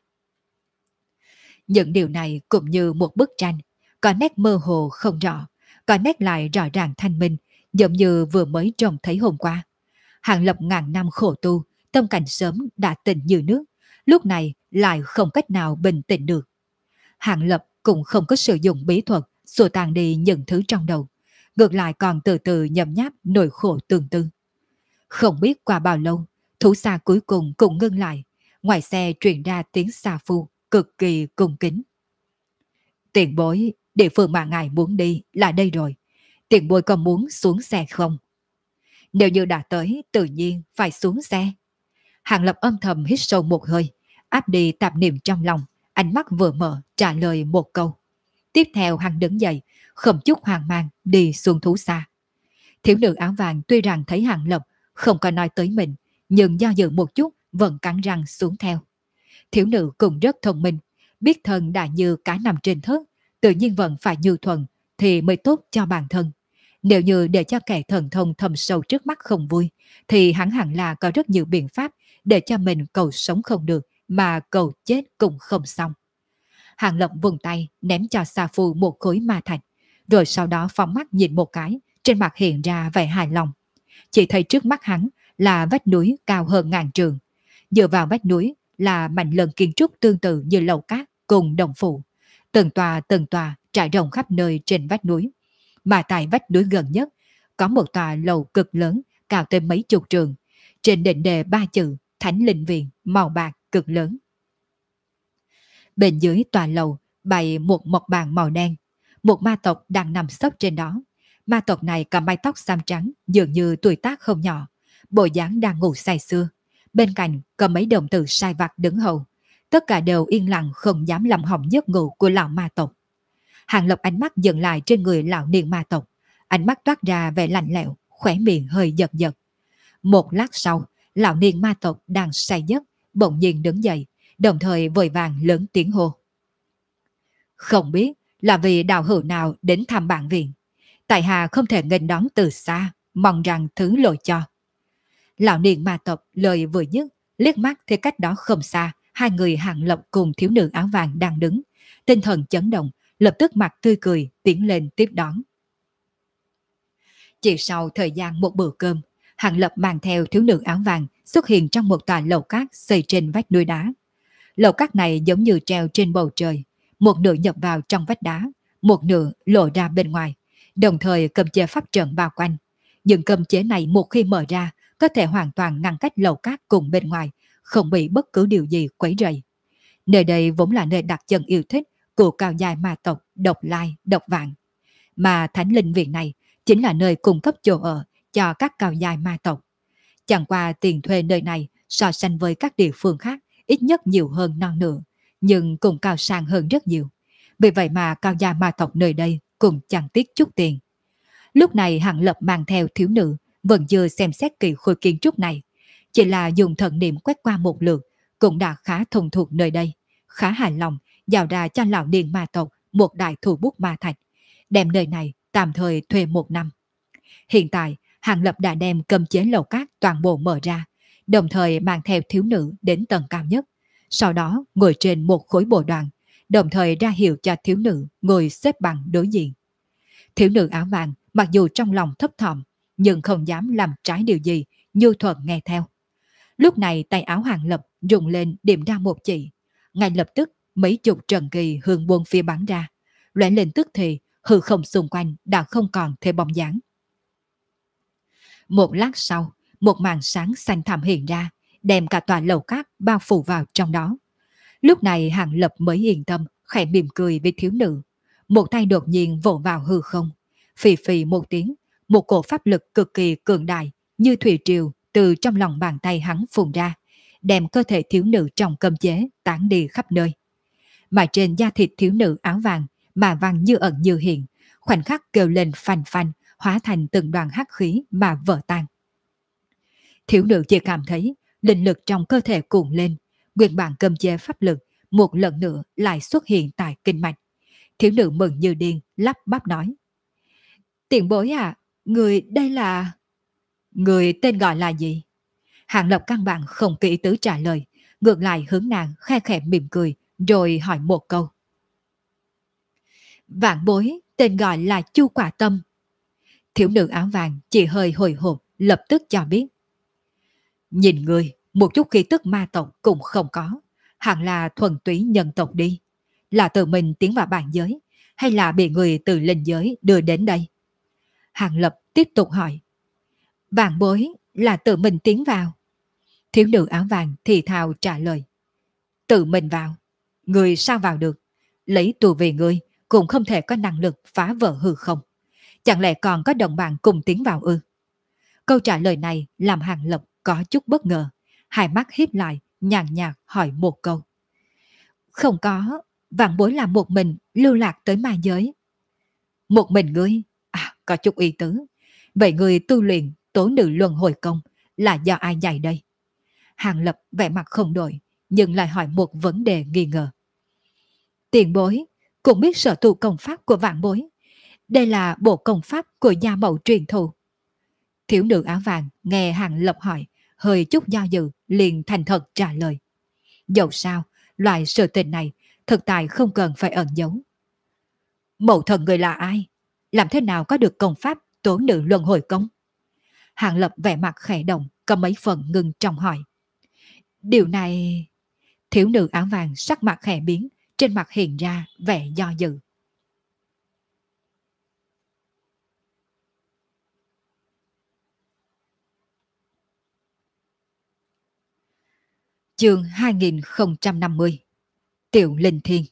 Những điều này cũng như một bức tranh, có nét mơ hồ không rõ, có nét lại rõ ràng thanh minh, giống như vừa mới trông thấy hôm qua. Hàng Lập ngàn năm khổ tu, tâm cảnh sớm đã tịnh như nước, lúc này lại không cách nào bình tĩnh được. Hàng Lập cũng không có sử dụng bí thuật xua tan đi những thứ trong đầu, ngược lại còn từ từ nhấm nháp nỗi khổ tương tư. Không biết qua bao lâu, thú xa cuối cùng cũng ngưng lại, ngoài xe truyền ra tiếng xà phu cực kỳ cung kính. Tiền bối, địa phương mà ngài muốn đi là đây rồi. Tiền bối có muốn xuống xe không? Nếu như đã tới, tự nhiên phải xuống xe. Hàng Lập âm thầm hít sâu một hơi, áp đi tạp niệm trong lòng, ánh mắt vừa mở trả lời một câu. Tiếp theo hắn đứng dậy, không chút hoang mang đi xuống thú xa. Thiếu nữ áo vàng tuy rằng thấy Hàng Lập không có nói tới mình, nhưng do dự một chút vẫn cắn răng xuống theo. Thiếu nữ cũng rất thông minh, biết thân đã như cá nằm trên thớt, tự nhiên vẫn phải như thuận thì mới tốt cho bản thân. Nếu như để cho kẻ thần thông thầm sâu trước mắt không vui, thì hắn hẳn là có rất nhiều biện pháp để cho mình cầu sống không được mà cầu chết cũng không xong. Hàng Lập vùng tay ném cho Sa Phu một khối ma thạch, rồi sau đó phóng mắt nhìn một cái, trên mặt hiện ra vẻ hài lòng. Chỉ thấy trước mắt hắn là vách núi cao hơn ngàn trường. Dựa vào vách núi là mảnh lần kiến trúc tương tự như lầu cát cùng đồng phủ. Từng tòa trải rộng khắp nơi trên vách núi. Mà tại vách núi gần nhất có một tòa lầu cực lớn cao tới mấy chục trường. Trên đỉnh đề 3 chữ Thánh Linh Viện màu bạc cực lớn. Bên dưới tòa lầu bày một mộc bàn màu đen. Một ma tộc đang nằm sấp trên đó. Ma tộc này có mái tóc xám trắng, dường như tuổi tác không nhỏ, bộ dáng đang ngủ say sưa. Bên cạnh có mấy đồng tử sai vặt đứng hầu. Tất cả đều yên lặng không dám làm hỏng giấc ngủ của lão ma tộc. Hàng Lập ánh mắt dừng lại trên người lão niên ma tộc, ánh mắt toát ra vẻ lạnh lẽo, khóe miệng hơi giật giật. Một lát sau, lão niên ma tộc đang say giấc bỗng nhiên đứng dậy, đồng thời vội vàng lớn tiếng hô. Không biết là vì đạo hữu nào đến thăm bản viện, tại hạ không thể nghênh đón từ xa, mong rằng thứ lỗi cho. Lão niên ma tộc lời vừa dứt, liếc mắt thì cách đó không xa, hai người Hàng Lập cùng thiếu nữ áo vàng đang đứng, tinh thần chấn động, lập tức mặt tươi cười tiến lên tiếp đón. Chỉ sau thời gian một bữa cơm, Hàng Lập mang theo thiếu nữ áo vàng xuất hiện trong một tòa lầu cát xây trên vách núi đá. Lầu cát này giống như treo trên bầu trời, một nửa nhập vào trong vách đá, một nửa lộ ra bên ngoài, đồng thời cấm chế pháp trận bao quanh. Những cấm chế này một khi mở ra, có thể hoàn toàn ngăn cách lầu cát cùng bên ngoài, không bị bất cứ điều gì quấy rầy. Nơi đây vốn là nơi đặt chân yêu thích của cao dài ma tộc Độc Lai, Độc Vạn. Mà Thánh Linh Viện này chính là nơi cung cấp chỗ ở cho các cao dài ma tộc. Chẳng qua tiền thuê nơi này so sánh với các địa phương khác ít nhất nhiều hơn non nửa, nhưng cũng cao sang hơn rất nhiều. Vì vậy mà cao gia ma tộc nơi đây cũng chẳng tiếc chút tiền. Lúc này Hàng Lập mang theo thiếu nữ vẫn chưa xem xét kỹ khối kiến trúc này, chỉ là dùng thần niệm quét qua một lượt cũng đã khá thông thuộc nơi đây, khá hài lòng, giao ra cho lão niên ma tộc một đại thủ bút ma thạch, đem nơi này tạm thời thuê 1 năm. Hiện tại Hàng Lập đã đem cấm chế lầu cát toàn bộ mở ra, đồng thời mang theo thiếu nữ đến tầng cao nhất, sau đó ngồi trên một khối bồ đoàn, đồng thời ra hiệu cho thiếu nữ ngồi xếp bằng đối diện. Thiếu nữ áo vàng mặc dù trong lòng thấp thỏm, nhưng không dám làm trái điều gì, nhu thuận nghe theo. Lúc này tay áo Hàng Lập rung lên điểm ra một chỉ, ngay lập tức mấy chục trần kỳ hướng buôn phía bắn ra, lóe lên tức thì hư không xung quanh đã không còn thêm bóng dáng. Một lát sau, một màn sáng xanh thẳm hiện ra, đem cả tòa lầu cát bao phủ vào trong đó. Lúc này Hàng Lập mới yên tâm, khẽ mỉm cười với thiếu nữ. Một tay đột nhiên vỗ vào hư không, phì phì một tiếng, một cổ pháp lực cực kỳ cường đại như thủy triều từ trong lòng bàn tay hắn phun ra, đem cơ thể thiếu nữ trong cấm chế tán đi khắp nơi. Mà trên da thịt thiếu nữ áo vàng mà vàng như ẩn như hiện, khoảnh khắc kêu lên phanh phanh, hóa thành từng đoàn hắc khí mà vỡ tan. Thiếu nữ chỉ cảm thấy linh lực trong cơ thể cuộn lên, nguyên bản cấm chế pháp lực một lần nữa lại xuất hiện tại kinh mạch. Thiếu nữ mừng như điên, lắp bắp nói: Tiền bối à, người đây là... Người tên gọi là gì? Hàng Lập căn bản không kỹ tứ trả lời, ngược lại hướng nàng khe khẽ mỉm cười, rồi hỏi một câu. Vạn bối tên gọi là Chu Quả Tâm. Thiếu nữ áo vàng chỉ hơi hồi hộp, lập tức cho biết. Nhìn người, một chút khí tức ma tộc cũng không có, hẳn là thuần túy nhân tộc đi. là tự mình tiến vào bản giới, hay là bị người từ linh giới đưa đến đây? Hàng Lập tiếp tục hỏi. Vạn bối là tự mình tiến vào. Thiếu nữ áo vàng thì thào trả lời. Tự mình vào? Người sao vào được? Lấy tù về người cũng không thể có năng lực phá vỡ hư không. Chẳng lẽ còn có đồng bạn cùng tiến vào ư? Câu trả lời này làm Hàng Lập có chút bất ngờ. Hai mắt híp lại, nhàn nhạt hỏi một câu. Không có, vạn bối là một mình lưu lạc tới ma giới. Một mình ngươi? À, có chút ý tứ. Vậy người tu luyện tố nữ luân hồi công là do ai dạy đây? Hàng Lập vẻ mặt không đổi, nhưng lại hỏi một vấn đề nghi ngờ. Tiền bối cũng biết sở tu công pháp của vạn bối. Đây là bộ công pháp của gia mẫu truyền thụ. Thiếu nữ áo vàng nghe Hàng Lập hỏi, hơi chút do dự, liền thành thật trả lời. Dẫu sao, loại sự tình này thực tại không cần phải ẩn giấu. Mẫu thần người là ai? Làm thế nào có được công pháp tố nữ luân hồi công? Hàng Lập vẻ mặt khẽ động, có mấy phần ngưng trọng hỏi. Điều này... Thiếu nữ áo vàng sắc mặt khẽ biến, trên mặt hiện ra vẻ do dự. Chương 2050. Tiểu Linh Thiên.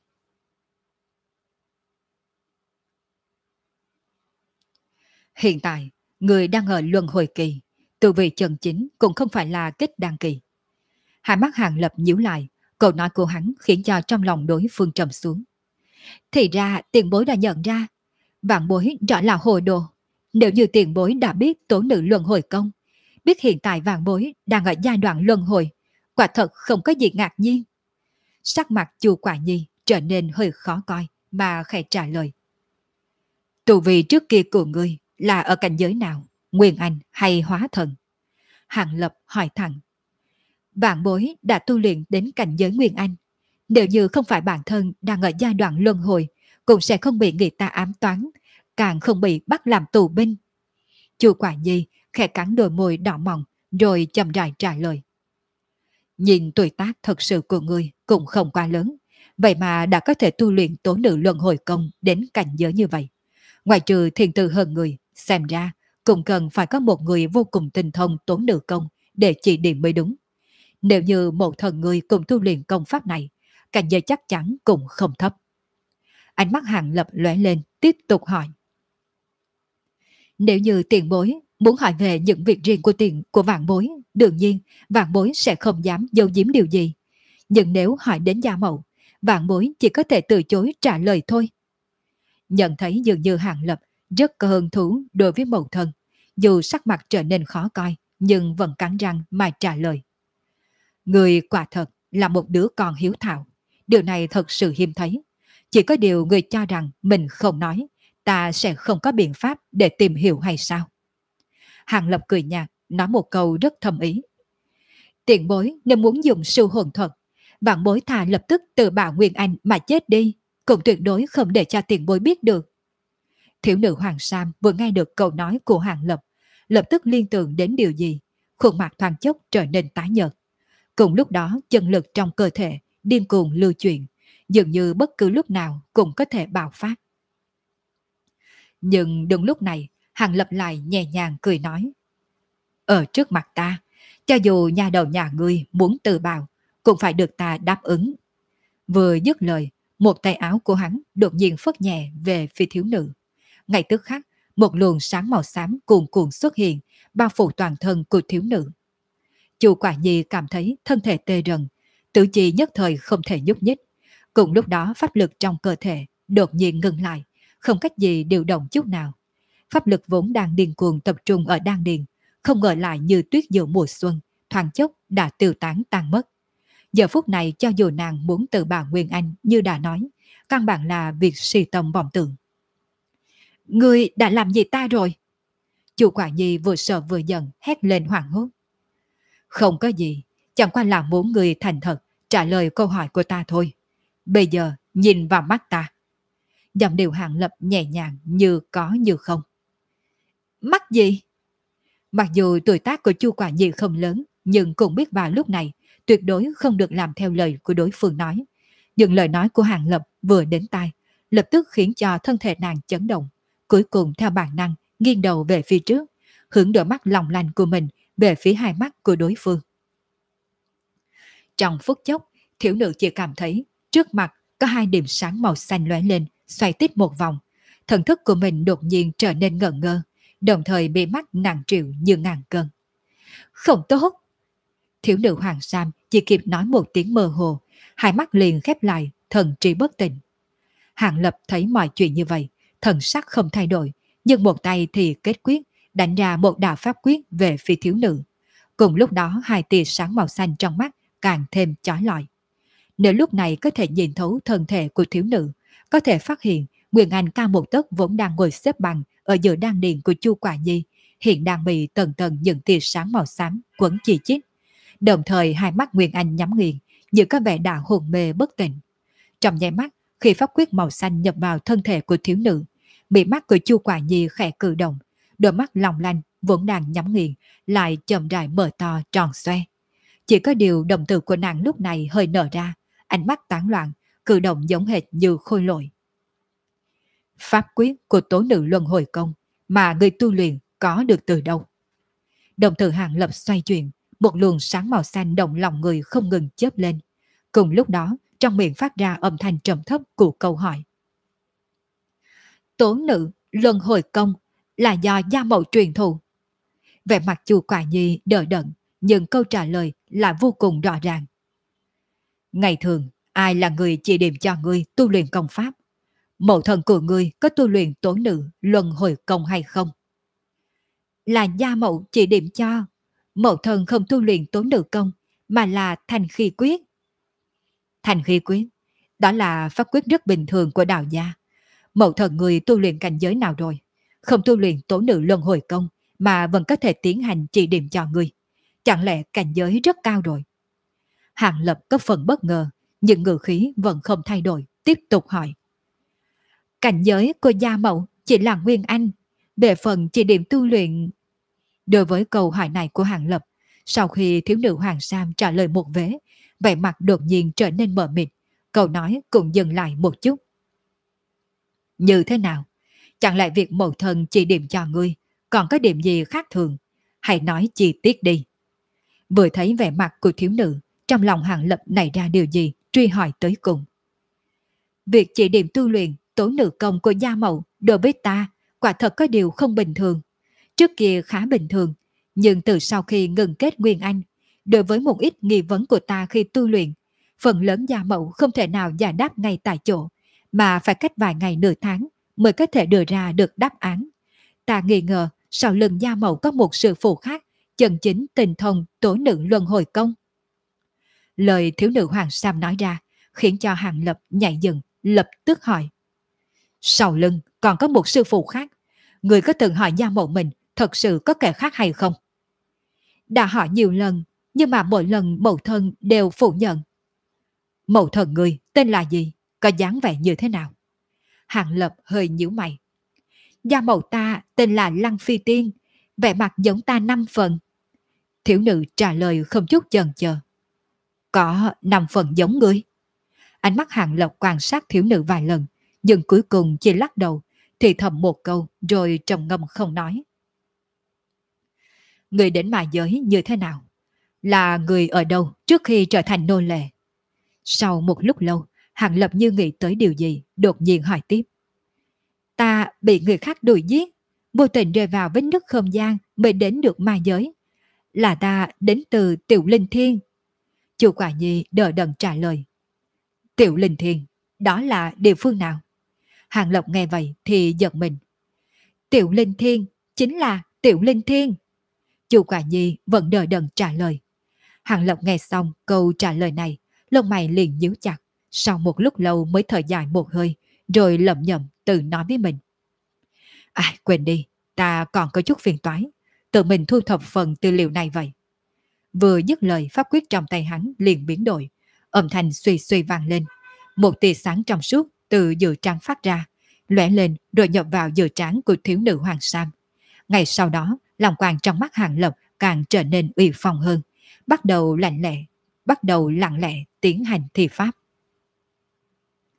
Hiện tại, người đang ở luân hồi kỳ, tu vị chân chính cũng không phải là kết đăng kỳ. Hai mắt Hàng Lập nhíu lại, câu nói của hắn khiến cho trong lòng đối phương trầm xuống. Thì ra tiền bối đã nhận ra, vạn bối rõ là hồ đồ. Nếu như tiền bối đã biết tố nữ luân hồi công, biết hiện tại vạn bối đang ở giai đoạn luân hồi, quả thật không có gì ngạc nhiên. Sắc mặt Chu Quả Nhi trở nên hơi khó coi mà khẽ trả lời. Tu vi trước kia của ngươi là ở cảnh giới nào, Nguyên Anh hay Hóa Thần? Hàng Lập hỏi thẳng. Vạn bối đã tu luyện đến cảnh giới Nguyên Anh. Nếu như không phải bản thân đang ở giai đoạn luân hồi, cũng sẽ không bị người ta ám toán, càng không bị bắt làm tù binh. Chu Quả Nhi khẽ cắn đôi môi đỏ mọng, rồi chậm rãi trả lời. Nhìn tuổi tác thật sự của ngươi cũng không quá lớn, vậy mà đã có thể tu luyện tố nữ luân hồi công đến cảnh giới như vậy. Ngoài trừ thiên tư hơn người, xem ra cũng cần phải có một người vô cùng tinh thông tố nữ công để chỉ điểm mới đúng. Nếu như một thần người cùng tu luyện công pháp này, cảnh giới chắc chắn cũng không thấp. Ánh mắt Hàng Lập lóe lên, tiếp tục hỏi. Nếu như tiền bối muốn hỏi về những việc riêng của vạn bối, đương nhiên vạn bối sẽ không dám giấu giếm điều gì. Nhưng nếu hỏi đến gia mẫu, vạn bối chỉ có thể từ chối trả lời thôi. Nhận thấy dường như Hàng Lập rất có hứng thú đối với mẫu thân, dù sắc mặt trở nên khó coi, nhưng vẫn cắn răng mà trả lời. Người quả thật là một đứa con hiếu thảo, điều này thật sự hiếm thấy. Chỉ có điều người cho rằng mình không nói, ta sẽ không có biện pháp để tìm hiểu hay sao? Hàng Lập cười nhạt, nói một câu rất thâm ý. Tiền bối nếu muốn dùng siêu hồn thuật, vạn bối thà lập tức từ bảo Nguyên Anh mà chết đi, cũng tuyệt đối không để cho tiền bối biết được. Thiếu nữ Hoàng Sam vừa nghe được câu nói của Hàng Lập, lập tức liên tưởng đến điều gì, khuôn mặt thoáng chốc trở nên tái nhợt. Cùng lúc đó chân lực trong cơ thể điên cuồng lưu chuyển, dường như bất cứ lúc nào cũng có thể bạo phát. Nhưng đúng lúc này, Hàng Lập lại nhẹ nhàng cười nói. Ở trước mặt ta, cho dù nhà đầu nhà ngươi muốn từ bào, cũng phải được ta đáp ứng. Vừa dứt lời, một tay áo của hắn đột nhiên phất nhẹ về phía thiếu nữ. Ngay tức khắc, một luồng sáng màu xám cuồn cuộn xuất hiện, bao phủ toàn thân của thiếu nữ. Chu Quả Nhi cảm thấy thân thể tê rần, tự chi nhất thời không thể nhúc nhích. Cùng lúc đó pháp lực trong cơ thể đột nhiên ngừng lại, không cách gì điều động chút nào. Pháp lực vốn đang điên cuồng tập trung ở đan điền, không ngờ lại như tuyết giữa mùa xuân, thoáng chốc đã tiêu tán tan mất. Giờ phút này cho dù nàng muốn từ bà Nguyên Anh như đã nói, căn bản là việc suy tâm vọng tưởng. Ngươi đã làm gì ta rồi? Chu Quả Nhi vừa sợ vừa giận hét lên hoảng hốt. Không có gì, chẳng qua là muốn người thành thật trả lời câu hỏi của ta thôi. Bây giờ nhìn vào mắt ta. Giọng điệu Hàng Lập nhẹ nhàng như có như không. Mắt gì? Mặc dù tuổi tác của Chu Quả Nhi không lớn, nhưng cũng biết vào lúc này tuyệt đối không được làm theo lời của đối phương nói. Nhưng lời nói của Hàng Lập vừa đến tai, lập tức khiến cho thân thể nàng chấn động, cuối cùng theo bản năng nghiêng đầu về phía trước, hướng đôi mắt long lanh của mình về phía hai mắt của đối phương. Trong phút chốc, thiếu nữ chỉ cảm thấy trước mặt có hai điểm sáng màu xanh lóe lên, xoay tít một vòng. Thần thức của mình đột nhiên trở nên ngẩn ngơ, đồng thời bị mắt nặng trĩu như ngàn cân. Không tốt! Thiếu nữ hoàng sam chỉ kịp nói một tiếng mơ hồ, hai mắt liền khép lại, thần trí bất tỉnh. Hàng Lập thấy mọi chuyện như vậy, thần sắc không thay đổi, nhưng một tay thì kết quyết, đánh ra một đạo pháp quyết về phía thiếu nữ. Cùng lúc đó hai tia sáng màu xanh trong mắt càng thêm chói lọi. Nếu lúc này có thể nhìn thấu thân thể của thiếu nữ, có thể phát hiện Nguyên Anh cao một tấc vốn đang ngồi xếp bằng ở giữa đan điền của Chu Quả Nhi, hiện đang bị tầng tầng những tia sáng màu xám quấn chỉ chít. Đồng thời hai mắt Nguyên Anh nhắm nghiền, như có vẻ đã hồn mê bất tỉnh. Trong nháy mắt, khi pháp quyết màu xanh nhập vào thân thể của thiếu nữ, bị mắt của Chu Quả Nhi khẽ cử động, đôi mắt long lanh vốn đang nhắm nghiền lại chậm rãi mở to tròn xoe. Chỉ có điều đồng tử của nàng lúc này hơi nở ra, ánh mắt tán loạn, cử động giống hệt như khôi lỗi. Pháp quyết của tố nữ luân hồi công mà người tu luyện có được từ đâu? Đồng tử Hàng Lập xoay chuyển, một luồng sáng màu xanh động lòng người không ngừng chớp lên. Cùng lúc đó, trong miệng phát ra âm thanh trầm thấp của câu hỏi. Tố nữ luân hồi công là do gia mẫu truyền thụ. Vẻ mặt Chu Quả Nhi đờ đẫn, nhưng câu trả lời là vô cùng rõ ràng. Ngày thường, ai là người chỉ điểm cho ngươi tu luyện công pháp? Mẫu thân của ngươi có tu luyện tố nữ luân hồi công hay không? Là gia mẫu chỉ điểm cho. Mẫu thân không tu luyện tố nữ công, mà là thành khí quyết. Thành khí quyết, đó là pháp quyết rất bình thường của đạo gia. Mẫu thân người tu luyện cảnh giới nào rồi? Không tu luyện tố nữ luân hồi công, mà vẫn có thể tiến hành chỉ điểm cho ngươi. Chẳng lẽ cảnh giới rất cao rồi? Hàng Lập có phần bất ngờ, nhưng ngữ khí vẫn không thay đổi, tiếp tục hỏi. Cảnh giới của gia mẫu chỉ là Nguyên Anh, về phần chỉ điểm tu luyện. Đối với câu hỏi này của Hàng Lập, sau khi thiếu nữ Hoàng Sam trả lời một vế, vẻ mặt đột nhiên trở nên mờ mịt, câu nói cũng dừng lại một chút. Như thế nào? Chẳng lẽ việc mẫu thân chỉ điểm cho ngươi còn có điểm gì khác thường? Hãy nói chi tiết đi. Vừa thấy vẻ mặt của thiếu nữ, trong lòng Hàng Lập nảy ra điều gì, truy hỏi tới cùng. Việc chỉ điểm tu luyện tố nữ công của gia mẫu đối với ta quả thật có điều không bình thường. Trước kia khá bình thường, nhưng từ sau khi ngừng kết Nguyên Anh, đối với một ít nghi vấn của ta khi tu luyện, phần lớn gia mẫu không thể nào giải đáp ngay tại chỗ, mà phải cách vài ngày nửa tháng mới có thể đưa ra được đáp án. Ta nghi ngờ sau lưng gia mẫu có một sự phụ khác, chân chính tình thông tố nữ luân hồi công. Lời thiếu nữ Hoàng Sam nói ra khiến cho Hàng Lập nhảy dựng, lập tức hỏi. Sau lưng còn có một sư phụ khác, người có từng hỏi gia mẫu mình thật sự có kẻ khác hay không? Đã hỏi nhiều lần, nhưng mà mỗi lần mẫu thân đều phủ nhận. Mẫu thân người tên là gì? Có dáng vẻ như thế nào? Hàng Lập hơi nhíu mày. Gia mẫu ta tên là Lăng Phi Tiên, vẻ mặt giống ta 5 phần. Thiếu nữ trả lời không chút chần chờ. Có 5 phần giống ngươi. Ánh mắt Hàng Lập quan sát thiếu nữ vài lần, nhưng cuối cùng chỉ lắc đầu, thì thầm một câu rồi trầm ngâm không nói. Người đến ma giới như thế nào? Là người ở đâu trước khi trở thành nô lệ? Sau một lúc lâu, Hàng Lập như nghĩ tới điều gì, đột nhiên hỏi tiếp. Ta bị người khác đuổi giết, vô tình rơi vào vết nứt không gian mới đến được ma giới. Là ta đến từ Tiểu Linh Thiên. Chu Quả Nhi đờ đẫn trả lời. Tiểu Linh Thiên, đó là địa phương nào? Hàng Lập nghe vậy thì giật mình. Tiểu Linh Thiên chính là Tiểu Linh Thiên. Chu Quả Nhi vẫn đờ đẫn trả lời. Hàng Lập nghe xong câu trả lời này, lông mày liền nhíu chặt, sau một lúc lâu mới thở dài một hơi, rồi lẩm nhẩm tự nói với mình. Quên đi, ta còn có chút phiền toái, tự mình thu thập phần tư liệu này vậy. Vừa dứt lời, pháp quyết trong tay hắn liền biến đổi, âm thanh suy suy vang lên, một tia sáng trong suốt từ giữa trán phát ra, lóe lên rồi nhập vào giữa trán của thiếu nữ Hoàng Sam. Ngay sau đó, lòng quang trong mắt Hàng Lập càng trở nên uy phong hơn, bắt đầu lặng lẽ tiến hành thi pháp.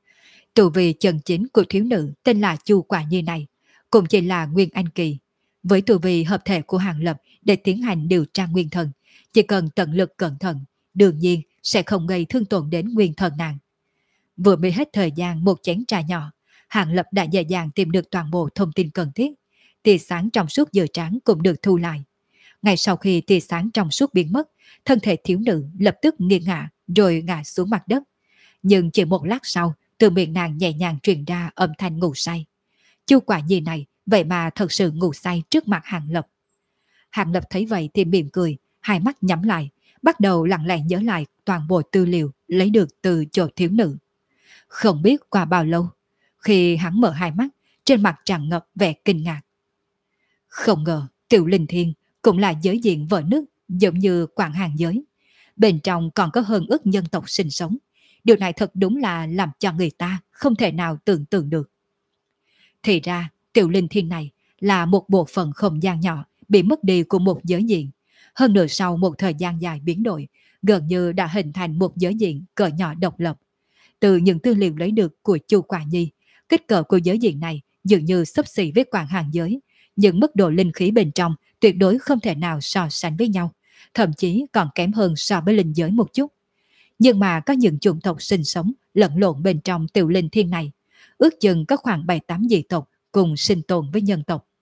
Tu vi chân chính của thiếu nữ tên là Chu Quả Nhi này cũng chỉ là Nguyên Anh Kỳ. Với tu vi hợp thể của Hàng Lập để tiến hành điều tra nguyên thần, chỉ cần tận lực cẩn thận, đương nhiên sẽ không gây thương tổn đến nguyên thần nàng. Vừa mới hết thời gian một chén trà nhỏ, Hàng Lập đã dễ dàng tìm được toàn bộ thông tin cần thiết. Tia sáng trong suốt giờ trắng cũng được thu lại. Ngay sau khi tia sáng trong suốt biến mất, thân thể thiếu nữ lập tức nghiêng ngả rồi ngã xuống mặt đất. Nhưng chỉ một lát sau, từ miệng nàng nhẹ nhàng truyền ra âm thanh ngủ say. Chu Quả Nhi này vậy mà thật sự ngủ say trước mặt Hàng Lập. Hàng Lập thấy vậy thì mỉm cười, hai mắt nhắm lại, bắt đầu lặng lẽ nhớ lại toàn bộ tư liệu lấy được từ chỗ thiếu nữ. Không biết qua bao lâu, khi hắn mở hai mắt, trên mặt tràn ngập vẻ kinh ngạc. Không ngờ Tiểu Linh Thiên cũng là giới diện vỡ nước giống như Quảng Hàng giới. Bên trong còn có hơn ức nhân tộc sinh sống. Điều này thật đúng là làm cho người ta không thể nào tưởng tượng được. Thì ra Tiểu Linh Thiên này là một bộ phận không gian nhỏ bị mất đi của một giới diện. Hơn nữa sau một thời gian dài biến đổi, gần như đã hình thành một giới diện cỡ nhỏ độc lập. Từ những tư liệu lấy được của Chu Quả Nhi, kích cỡ của giới diện này dường như xấp xỉ với Quảng Hàng giới, nhưng mức độ linh khí bên trong tuyệt đối không thể nào so sánh với nhau, thậm chí còn kém hơn so với linh giới một chút. Nhưng mà có những chủng tộc sinh sống lẫn lộn bên trong Tiểu Linh Thiên này, ước chừng có khoảng 7-8 dị tộc cùng sinh tồn với nhân tộc.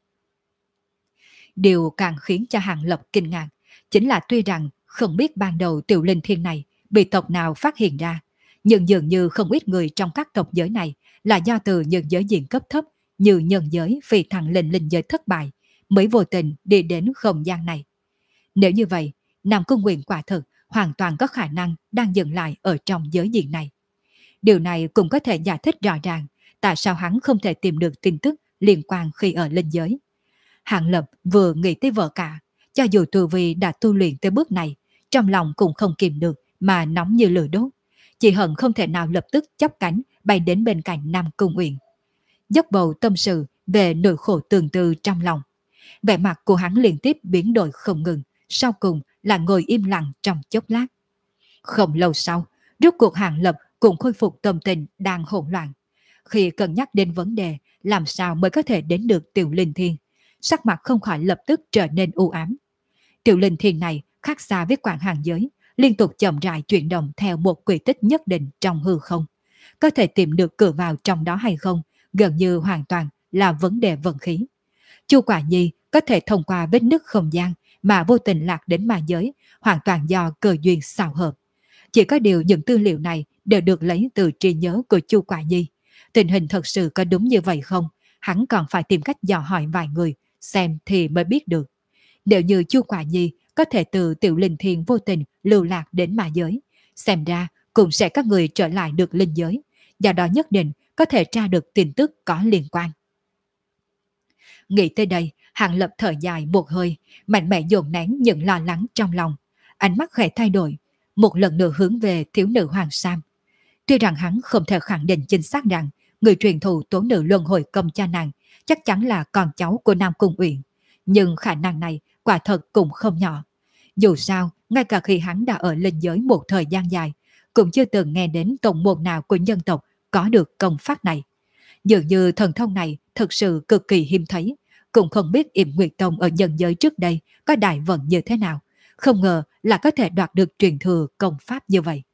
Điều càng khiến cho Hàng Lập kinh ngạc chính là tuy rằng không biết ban đầu Tiểu Linh Thiên này bị tộc nào phát hiện ra, nhưng dường như không ít người trong các tộc giới này là do từ những giới diện cấp thấp như nhân giới phi thăng lên linh giới thất bại mới vô tình đi đến không gian này. Nếu như vậy, Nam Cung Nguyện quả thực hoàn toàn có khả năng đang dừng lại ở trong giới diện này. Điều này cũng có thể giải thích rõ ràng tại sao hắn không thể tìm được tin tức liên quan khi ở linh giới. Hàng Lập vừa nghĩ tới vợ cả, cho dù tu vi đã tu luyện tới bước này, trong lòng cũng không kìm được mà nóng như lửa đốt. Chỉ hận không thể nào lập tức chắp cánh bay đến bên cạnh Nam Cung Uyển. Dốc bầu tâm sự về nỗi khổ tương tư trong lòng. Vẻ mặt của hắn liên tiếp biến đổi không ngừng, sau cùng là ngồi im lặng trong chốc lát. Không lâu sau, rốt cuộc Hàng Lập cũng khôi phục tâm tình đang hỗn loạn. Khi cân nhắc đến vấn đề làm sao mới có thể đến được Tiểu Linh Thiên, sắc mặt không khỏi lập tức trở nên u ám. Tiểu Linh Thiên này khác xa với Quảng Hàng giới, liên tục chậm rãi chuyển động theo một quy tích nhất định trong hư không. Có thể tìm được cửa vào trong đó hay không, gần như hoàn toàn là vấn đề vận khí. Chu Quả Nhi có thể thông qua vết nứt không gian mà vô tình lạc đến ma giới, hoàn toàn do cơ duyên xào hợp. Chỉ có điều những tư liệu này đều được lấy từ trí nhớ của Chu Quả Nhi. Tình hình thật sự có đúng như vậy không? Hắn còn phải tìm cách dò hỏi vài người, xem thì mới biết được. Nếu như Chu Quả Nhi có thể từ Tiểu Linh Thiên vô tình lưu lạc đến ma giới, xem ra cũng sẽ có người trở lại được linh giới, do đó nhất định có thể tra được tin tức có liên quan. Nghĩ tới đây, Hàng Lập thở dài một hơi, mạnh mẽ dồn nén những lo lắng trong lòng. Ánh mắt khẽ thay đổi, một lần nữa hướng về thiếu nữ Hoàng Sam. Tuy rằng hắn không thể khẳng định chính xác rằng người truyền thụ tố nữ luân hồi công cha nàng chắc chắn là con cháu của Nam Cung Uyển, nhưng khả năng này quả thật cũng không nhỏ. Dù sao, ngay cả khi hắn đã ở linh giới một thời gian dài, cũng chưa từng nghe đến tông môn nào của nhân tộc có được công pháp này. Dường như thần thông này thực sự cực kỳ hiếm thấy, cũng không biết Yểm Nguyệt Tông ở nhân giới trước đây có đại vận như thế nào, không ngờ là có thể đoạt được truyền thừa công pháp như vậy.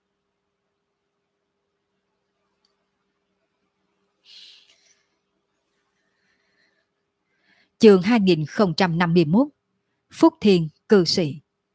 Chương 2051 Phúc Thiên Cư Sĩ.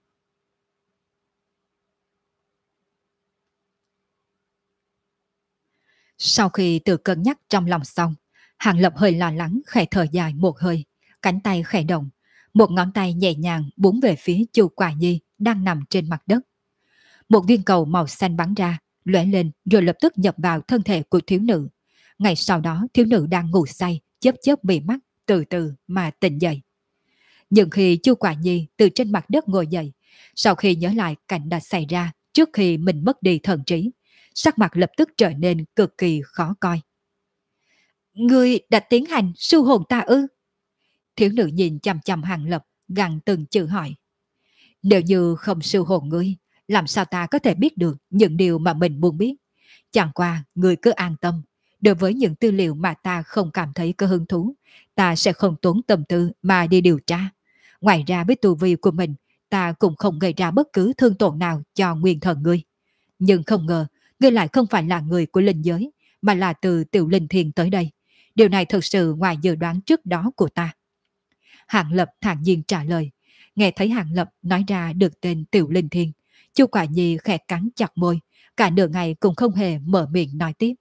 Sau khi tự cân nhắc trong lòng xong, Hàng Lập hơi lo lắng khẽ thở dài một hơi, cánh tay khẽ động, một ngón tay nhẹ nhàng búng về phía Chu Quả Nhi đang nằm trên mặt đất. Một viên cầu màu xanh bắn ra, lóe lên rồi lập tức nhập vào thân thể của thiếu nữ. Ngay sau đó thiếu nữ đang ngủ say, chớp chớp mí mắt, từ từ mà tỉnh dậy. Nhưng khi Chu Quả Nhi từ trên mặt đất ngồi dậy, sau khi nhớ lại cảnh đã xảy ra trước khi mình mất đi thần trí, sắc mặt lập tức trở nên cực kỳ khó coi. Ngươi đã tiến hành su hồn ta ư? Thiếu nữ nhìn chằm chằm Hàng Lập, gằn từng chữ hỏi. Nếu như không su hồn ngươi, làm sao ta có thể biết được những điều mà mình muốn biết? Chẳng qua, người cứ an tâm. Đối với những tư liệu mà ta không cảm thấy có hứng thú, ta sẽ không tốn tâm tư mà đi điều tra. Ngoài ra với tu vi của mình, ta cũng không gây ra bất cứ thương tổn nào cho nguyên thần ngươi. Nhưng không ngờ, ngươi lại không phải là người của linh giới, mà là từ tiểu linh thiên tới đây. Điều này thực sự ngoài dự đoán trước đó của ta. Hạng Lập thản nhiên trả lời. Nghe thấy Hạng Lập nói ra được tên tiểu linh thiên, Chu Quả Nhi khẽ cắn chặt môi, cả nửa ngày cũng không hề mở miệng nói tiếp.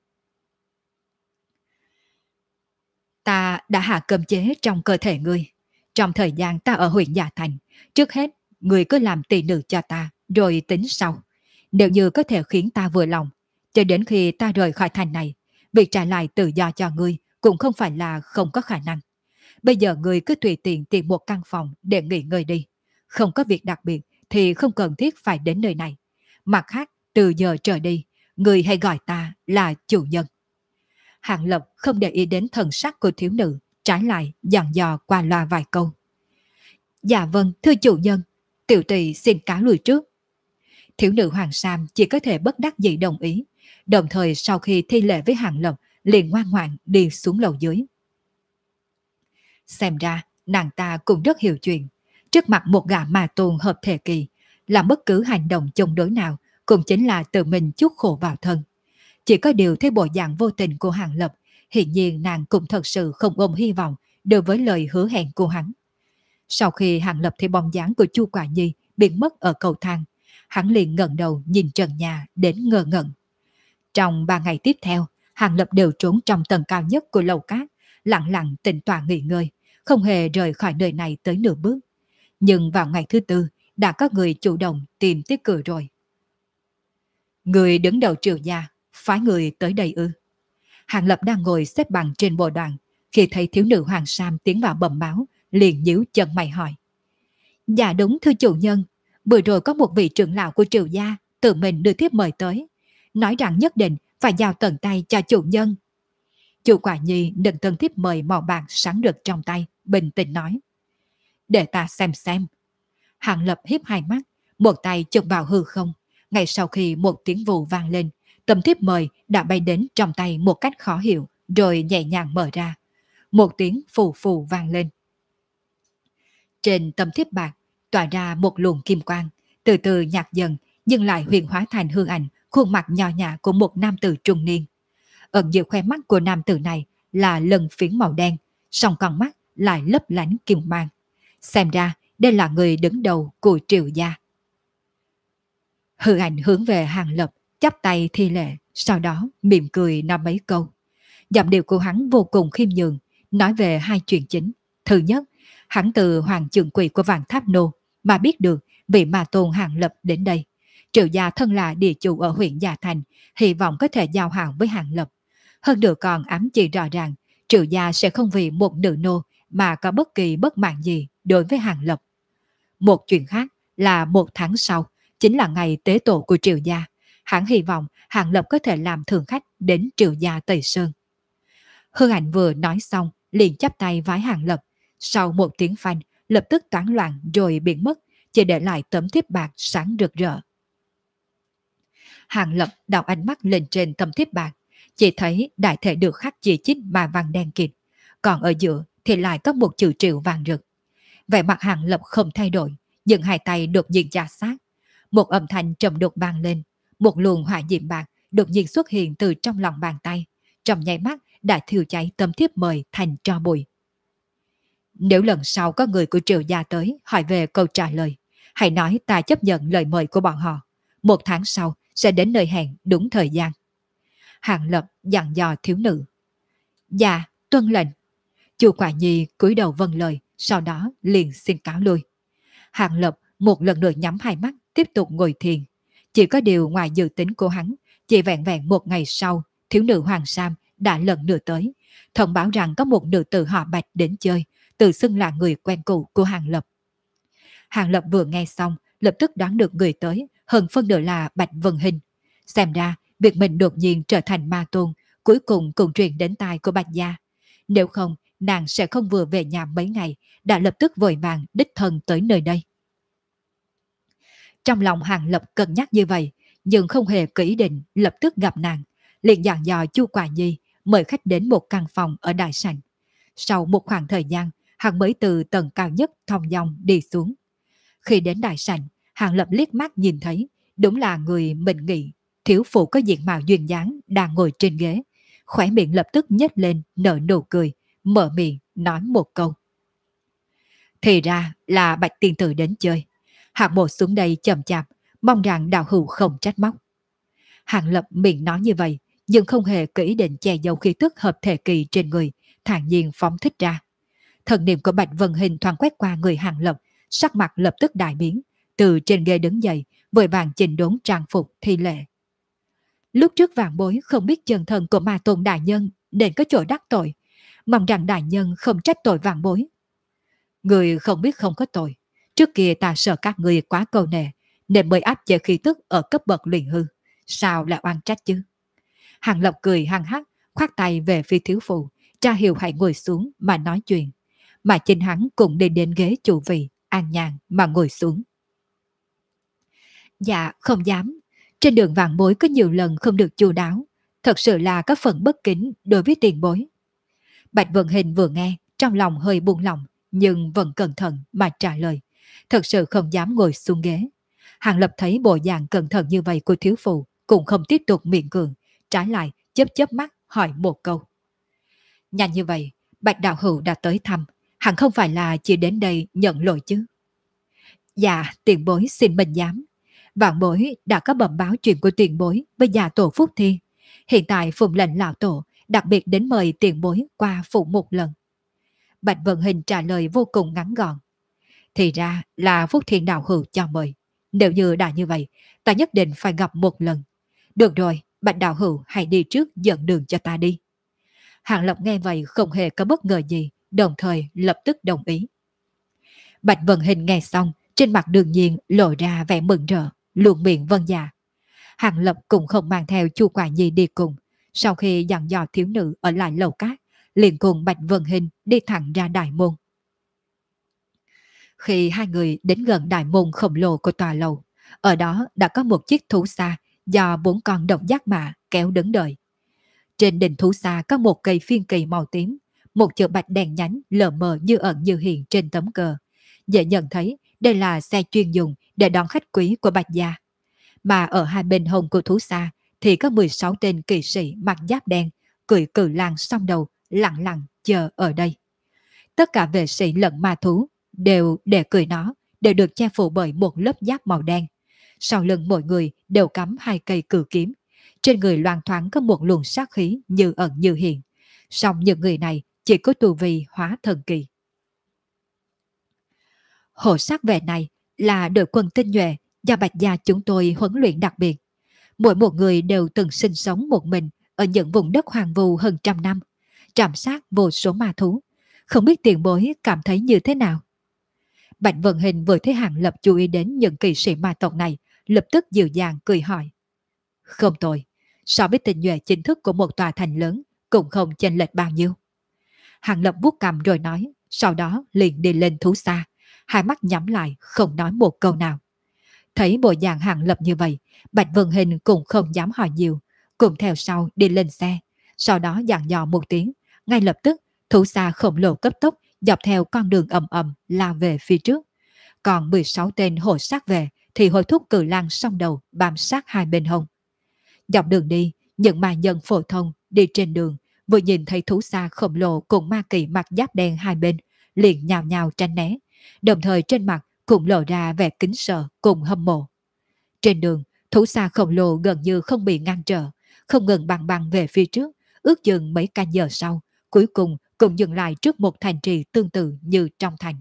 Ta đã hạ cấm chế trong cơ thể ngươi. Trong thời gian ta ở huyện Dạ Thành, trước hết, ngươi cứ làm tỳ nữ cho ta, rồi tính sau. Nếu như có thể khiến ta vừa lòng, cho đến khi ta rời khỏi thành này, việc trả lại tự do cho ngươi cũng không phải là không có khả năng. Bây giờ ngươi cứ tùy tiện tìm một căn phòng để nghỉ ngơi đi. Không có việc đặc biệt thì không cần thiết phải đến nơi này. Mặt khác, từ giờ trở đi, ngươi hãy gọi ta là chủ nhân. Hạng Lập không để ý đến thần sắc của thiếu nữ, trái lại dặn dò qua loa vài câu. Dạ vâng, thưa chủ nhân, tiểu tỳ xin cáo lui trước. Thiếu nữ Hoàng Sam chỉ có thể bất đắc dĩ đồng ý, đồng thời sau khi thi lễ với Hạng Lập liền ngoan ngoãn đi xuống lầu dưới. Xem ra, nàng ta cũng rất hiểu chuyện. Trước mặt một gã ma tôn hợp thể kỳ, làm bất cứ hành động chống đối nào cũng chính là tự mình chuốc khổ vào thân. Chỉ có điều thấy bộ dạng vô tình của Hạng Lập, hiển nhiên nàng cũng thật sự không ôm hy vọng đối với lời hứa hẹn của hắn. Sau khi Hạng Lập thấy bóng dáng của Chu Quả Nhi biến mất ở cầu thang, hắn liền ngẩng đầu nhìn trần nhà đến ngơ ngẩn. Trong 3 ngày tiếp theo, Hạng Lập đều trốn trong tầng cao nhất của lầu cát, lặng lặng tĩnh tọa nghỉ ngơi, không hề rời khỏi nơi này tới nửa bước. Nhưng vào ngày thứ tư, đã có người chủ động tìm tới cửa rồi. Người đứng đầu Triệu gia, phái người tới đây ư? Hạng Lập đang ngồi xếp bằng trên bồ đoàn, khi thấy thiếu nữ Hoàng Sam tiến vào bẩm báo, liền nhíu chân mày hỏi. Dạ đúng thưa chủ nhân, vừa rồi có một vị trưởng lão của Triệu gia tự mình đưa thiếp mời tới, nói rằng nhất định phải giao tận tay cho chủ nhân. Chu Quả Nhi nhận tân thiếp mời màu bạc sáng rực trong tay, bình tĩnh nói. Để ta xem. Hạng Lập hiếp hai mắt, một tay chụp vào hư không. Ngay sau khi một tiếng vù vang lên, tấm thiếp mời đã bay đến trong tay một cách khó hiểu, rồi nhẹ nhàng mở ra. Một tiếng phù phù vang lên. Trên tấm thiếp bạc tỏa ra một luồng kim quang, từ từ nhạt dần nhưng lại huyền hóa thành hư ảnh khuôn mặt nhỏ nhã của một nam tử trung niên. Ở giữa khóe mắt của nam tử này là lân phiến màu đen, song con mắt lại lấp lánh kim mang. Xem ra đây là người đứng đầu của Triệu gia. Hư ảnh hướng về Hạng Lập, chắp tay thi lễ, sau đó mỉm cười nói mấy câu. Giọng điệu của hắn vô cùng khiêm nhường, nói về hai chuyện chính. Thứ nhất, hắn từ hoàng trưởng quỷ của Vạn Tháp Nô mà biết được vị ma tôn Hạng Lập đến đây. Triệu gia thân là địa chủ ở huyện Dạ Thành, hy vọng có thể giao hảo với Hạng Lập. Hơn nữa còn ám chỉ rõ ràng, Triệu gia sẽ không vì một nữ nô mà có bất kỳ bất mãn gì đối với Hạng Lập. Một chuyện khác là 1 tháng sau, chính là ngày tế tổ của Triệu gia. Hắn hy vọng Hạng Lập có thể làm thường khách đến Triệu gia Tây Sơn. Hư ảnh vừa nói xong, liền chắp tay vái Hạng Lập. Sau một tiếng phanh, lập tức toán loạn rồi biến mất, chỉ để lại tấm thiếp bạc sáng rực rỡ. Hạng Lập đảo ánh mắt lên trên tấm thiếp bạc, chỉ thấy đại thể được khắc chỉ chít mà vàng đen kịt, còn ở giữa thì lại có một chữ Triệu vàng rực. Vẻ mặt Hạng Lập không thay đổi, nhưng hai tay đột nhiên chà sát. Một âm thanh trầm đục vang lên, một luồng hỏa diệm bạc đột nhiên xuất hiện từ trong lòng bàn tay, trong nháy mắt đã thiêu cháy tấm thiếp mời thành tro bụi. Nếu lần sau có người của Triệu gia tới hỏi về câu trả lời, hãy nói ta chấp nhận lời mời của bọn họ. 1 tháng sau sẽ đến nơi hẹn đúng thời gian. Hạng Lập dặn dò thiếu nữ. Dạ, tuân lệnh. Chu Quả Nhi cúi đầu vâng lời, sau đó liền xin cáo lui. Hạng Lập một lần nữa nhắm hai mắt, tiếp tục ngồi thiền. Chỉ có điều ngoài dự tính của hắn, chỉ vẹn vẹn 1 ngày sau, thiếu nữ Hoàng Sam đã lần nữa tới, thông báo rằng có một nữ tử họ Bạch đến chơi, tự xưng là người quen cũ của Hạng Lập. Hạng Lập vừa nghe xong, lập tức đoán được người tới, hơn phân nửa là Bạch Vân Hình. Xem ra, việc mình đột nhiên trở thành ma tôn, cuối cùng cũng truyền đến tai của Bạch gia. Nếu không, nàng sẽ không vừa về nhà mấy ngày, đã lập tức vội vàng đích thân tới nơi đây. Trong lòng Hạng Lập cân nhắc như vậy, nhưng không hề có ý định lập tức gặp nàng. liền dặn dò Chu Quả Nhi mời khách đến một căn phòng ở đại sảnh. Sau một khoảng thời gian, hắn mới từ tầng cao nhất thong dong đi xuống. Khi đến đại sảnh, Hàng Lập liếc mắt nhìn thấy, đúng là người mình nghĩ, thiếu phụ có diện mạo duyên dáng đang ngồi trên ghế. Khóe miệng lập tức nhếch lên nở nụ cười, mở miệng nói một câu. Thì ra là Bạch tiên tử đến chơi. Hạng Mộ xuống đây chậm chạp, mong rằng đạo hữu không trách móc. Hàng Lập miệng nói như vậy, nhưng không hề có ý định che giấu khí tức hợp thể kỳ trên người, thản nhiên phóng thích ra. Thần niệm của Bạch Vân Hình thoáng quét qua người Hàng Lập, sắc mặt lập tức đại biến, từ trên ghế đứng dậy, vội vàng chỉnh đốn trang phục thi lễ. Lúc trước vạn bối không biết chân thân của Ma Tôn đại nhân nên có chỗ đắc tội, mong rằng đại nhân không trách tội vạn bối. Người không biết không có tội, trước kia ta sợ các người quá câu nệ, nên mới áp chế khí tức ở cấp bậc luyện hư, sao lại oan trách chứ? Hàng Lập cười hăng hắc, khoát tay về phía thiếu phụ, tra hiệu hãy ngồi xuống mà nói chuyện. Mà chính hắn cũng đi đến ghế chủ vị, an nhàn mà ngồi xuống. Dạ, không dám. Trên đường vạn bối có nhiều lần không được chu đáo, thật sự là có phần bất kính đối với tiền bối. Bạch Vân Hình vừa nghe, trong lòng hơi buông lỏng, nhưng vẫn cẩn thận mà trả lời. Thật sự không dám ngồi xuống ghế. Hàng Lập thấy bộ dạng cẩn thận như vậy của thiếu phụ, cũng không tiếp tục miệng cường, trái lại chớp chớp mắt hỏi một câu. Nhanh như vậy, Bạch đạo hữu đã tới thăm, hẳn không phải là chỉ đến đây nhận lỗi chứ? Dạ, tiền bối xin bình giám. Vạn bối đã có bẩm báo chuyện của tiền bối với nhà tổ Phúc Thiên. Hiện tại phụng lệnh lão tổ đặc biệt đến mời tiền bối qua phụ một lần. Bạch Vận Hình trả lời vô cùng ngắn gọn. Thì ra là Phúc Thiên đạo hữu cho mời. Nếu như đã như vậy, ta nhất định phải gặp một lần. Được rồi, Bạch đạo hữu hãy đi trước dẫn đường cho ta đi. Hàng Lập nghe vậy không hề có bất ngờ gì, đồng thời lập tức đồng ý. Bạch Vận Hình nghe xong, trên mặt đương nhiên lộ ra vẻ mừng rỡ, luôn miệng vâng dạ. Hàng Lập cũng không mang theo Chu Quả Nhi đi cùng. Sau khi dặn dò thiếu nữ ở lại lầu cát, liền cùng Bạch Vận Hình đi thẳng ra đại môn. Khi hai người đến gần đại môn khổng lồ của tòa lầu, ở đó đã có một chiếc thú xa do 4 con độc giác mã kéo đứng đợi. Trên đỉnh thú xa có một cây phiên kỳ màu tím, một chữ bạch đèn nhánh lờ mờ như ẩn như hiện trên tấm cờ. Dễ nhận thấy đây là xe chuyên dùng để đón khách quý của Bạch gia. Mà ở hai bên hông của thú xa thì có 16 tên kỵ sĩ mặc giáp đen, cưỡi cự lang song đầu, lặng lặng chờ ở đây. Tất cả vệ sĩ lẫn ma thú đều để cười nó, đều được che phủ bởi một lớp giáp màu đen. Sau lưng mỗi người đều cắm 2 cây cự kiếm. Trên người loang thoáng có một luồng sát khí như ẩn như hiện. Song những người này chỉ có tu vi hóa thần kỳ. Hộ sát vệ này là đội quân tinh nhuệ do Bạch gia chúng tôi huấn luyện đặc biệt. Mỗi một người đều từng sinh sống một mình ở những vùng đất hoang vu hơn 100 năm, trảm sát vô số ma thú. Không biết tiền bối cảm thấy như thế nào? Bạch Vận Hình vừa thấy Hàng Lập chú ý đến những kỵ sĩ ma tộc này, lập tức dịu dàng cười hỏi. Không tồi, so với tinh nhuệ chính thức của một tòa thành lớn cũng không chênh lệch bao nhiêu. Hàng Lập vuốt cằm rồi nói, sau đó liền đi lên thú xa, hai mắt nhắm lại không nói một câu nào. Thấy bộ dạng Hàng Lập như vậy, Bạch Vân Hình cũng không dám hỏi nhiều, cùng theo sau đi lên xe, sau đó dặn dò một tiếng, ngay lập tức thú xa khổng lồ cấp tốc dọc theo con đường ầm ầm lao về phía trước. Còn 16 tên hộ sát về thì hối thúc cự lang song đầu bám sát hai bên hông. Dọc đường đi, những ma nhân phổ thông đi trên đường vừa nhìn thấy thú xa khổng lồ cùng ma kỳ mặc giáp đen hai bên, liền nhào nhào tránh né, đồng thời trên mặt cũng lộ ra vẻ kính sợ cùng hâm mộ. Trên đường, thú xa khổng lồ gần như không bị ngăn trở, không ngừng băng băng về phía trước, ước chừng mấy canh giờ sau, cuối cùng cũng dừng lại trước một thành trì tương tự như trong thành.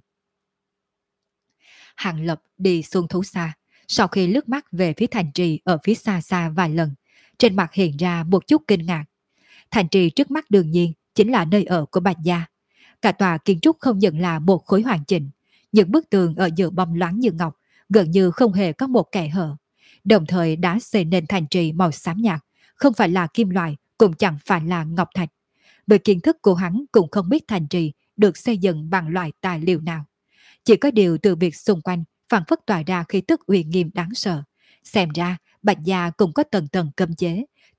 Hàng Lập đi xuống thú xa, sau khi lướt mắt về phía thành trì ở phía xa xa vài lần, trên mặt hiện ra một chút kinh ngạc. Thành trì trước mắt đương nhiên chính là nơi ở của Bạch gia. Cả tòa kiến trúc không những là một khối hoàn chỉnh, những bức tường ở giữa bóng loáng như ngọc, gần như không hề có một kẽ hở. Đồng thời đá xây nên thành trì màu xám nhạt, không phải là kim loại, cũng chẳng phải là ngọc thạch. Với kiến thức của hắn cũng không biết thành trì được xây dựng bằng loại tài liệu nào. Chỉ có điều từ việc xung quanh phản phất tỏa ra khí tức uy nghiêm đáng sợ. Xem ra Bạch gia cũng có tầng tầng cấm chế,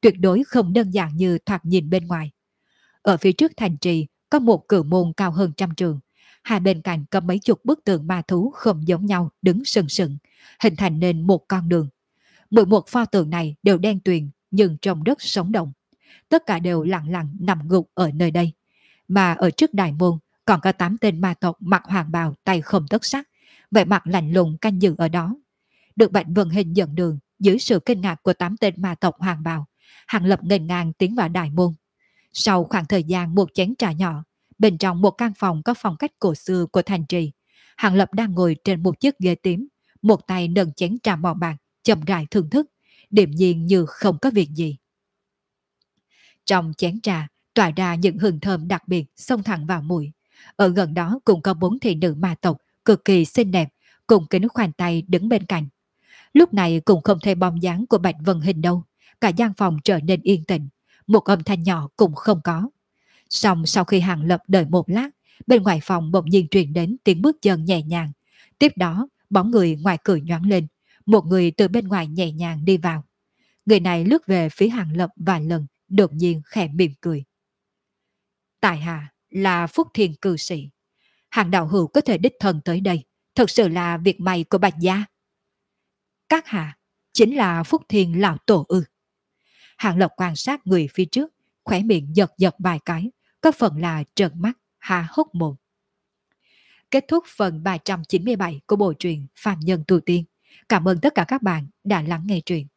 tuyệt đối không đơn giản như thoạt nhìn bên ngoài. Ở phía trước thành trì có một cự môn cao hơn 100 trượng, hai bên cạnh có mấy chục bức tượng ma thú không giống nhau đứng sừng sững, hình thành nên một con đường. Mỗi một pho tượng này đều đen tuyền nhưng trong đất sống động. Tất cả đều lặng lặng nằm gục ở nơi đây. Mà ở trước đại môn còn có 8 tên ma tộc mặc hoàng bào tay không tất sắt, vẻ mặt lạnh lùng canh giữ ở đó. Được Bạch Vân Hình dẫn đường, dưới sự kinh ngạc của 8 tên ma tộc hoàng bào, Hàng Lập nghênh ngang tiến vào đại môn. Sau khoảng thời gian một chén trà nhỏ, bên trong một căn phòng có phong cách cổ xưa của thành trì, Hàng Lập đang ngồi trên một chiếc ghế tím, một tay nâng chén trà màu bạc, chậm rãi thưởng thức, điềm nhiên như không có việc gì. Trong chén trà tỏa ra những hương thơm đặc biệt xông thẳng vào mũi. Ở gần đó cũng có 4 thị nữ ma tộc cực kỳ xinh đẹp, cùng kính khoanh tay đứng bên cạnh. Lúc này cũng không thấy bóng dáng của Bạch Vân Hình đâu, cả gian phòng trở nên yên tĩnh, một âm thanh nhỏ cũng không có. Xong sau khi Hàng Lập đợi một lát, bên ngoài phòng bỗng nhiên truyền đến tiếng bước chân nhẹ nhàng. Tiếp đó, bóng người ngoài cửa nhoáng lên, một người từ bên ngoài nhẹ nhàng đi vào. Người này lướt về phía Hàng Lập vài lần, đột nhiên khẽ mỉm cười. Tại hạ là Phúc Thiên cư sĩ. Hàng đạo hữu có thể đích thân tới đây, thật sự là việc may của Bạch gia. Các hạ chính là Phúc Thiên lão tổ ư? Hàng Lập quan sát người phía trước, khỏe miệng giật giật vài cái, có phần là trợn mắt, há hốc mồm. Kết thúc phần 397 của bộ truyện Phàm Nhân Tu Tiên. Cảm ơn tất cả các bạn đã lắng nghe truyện.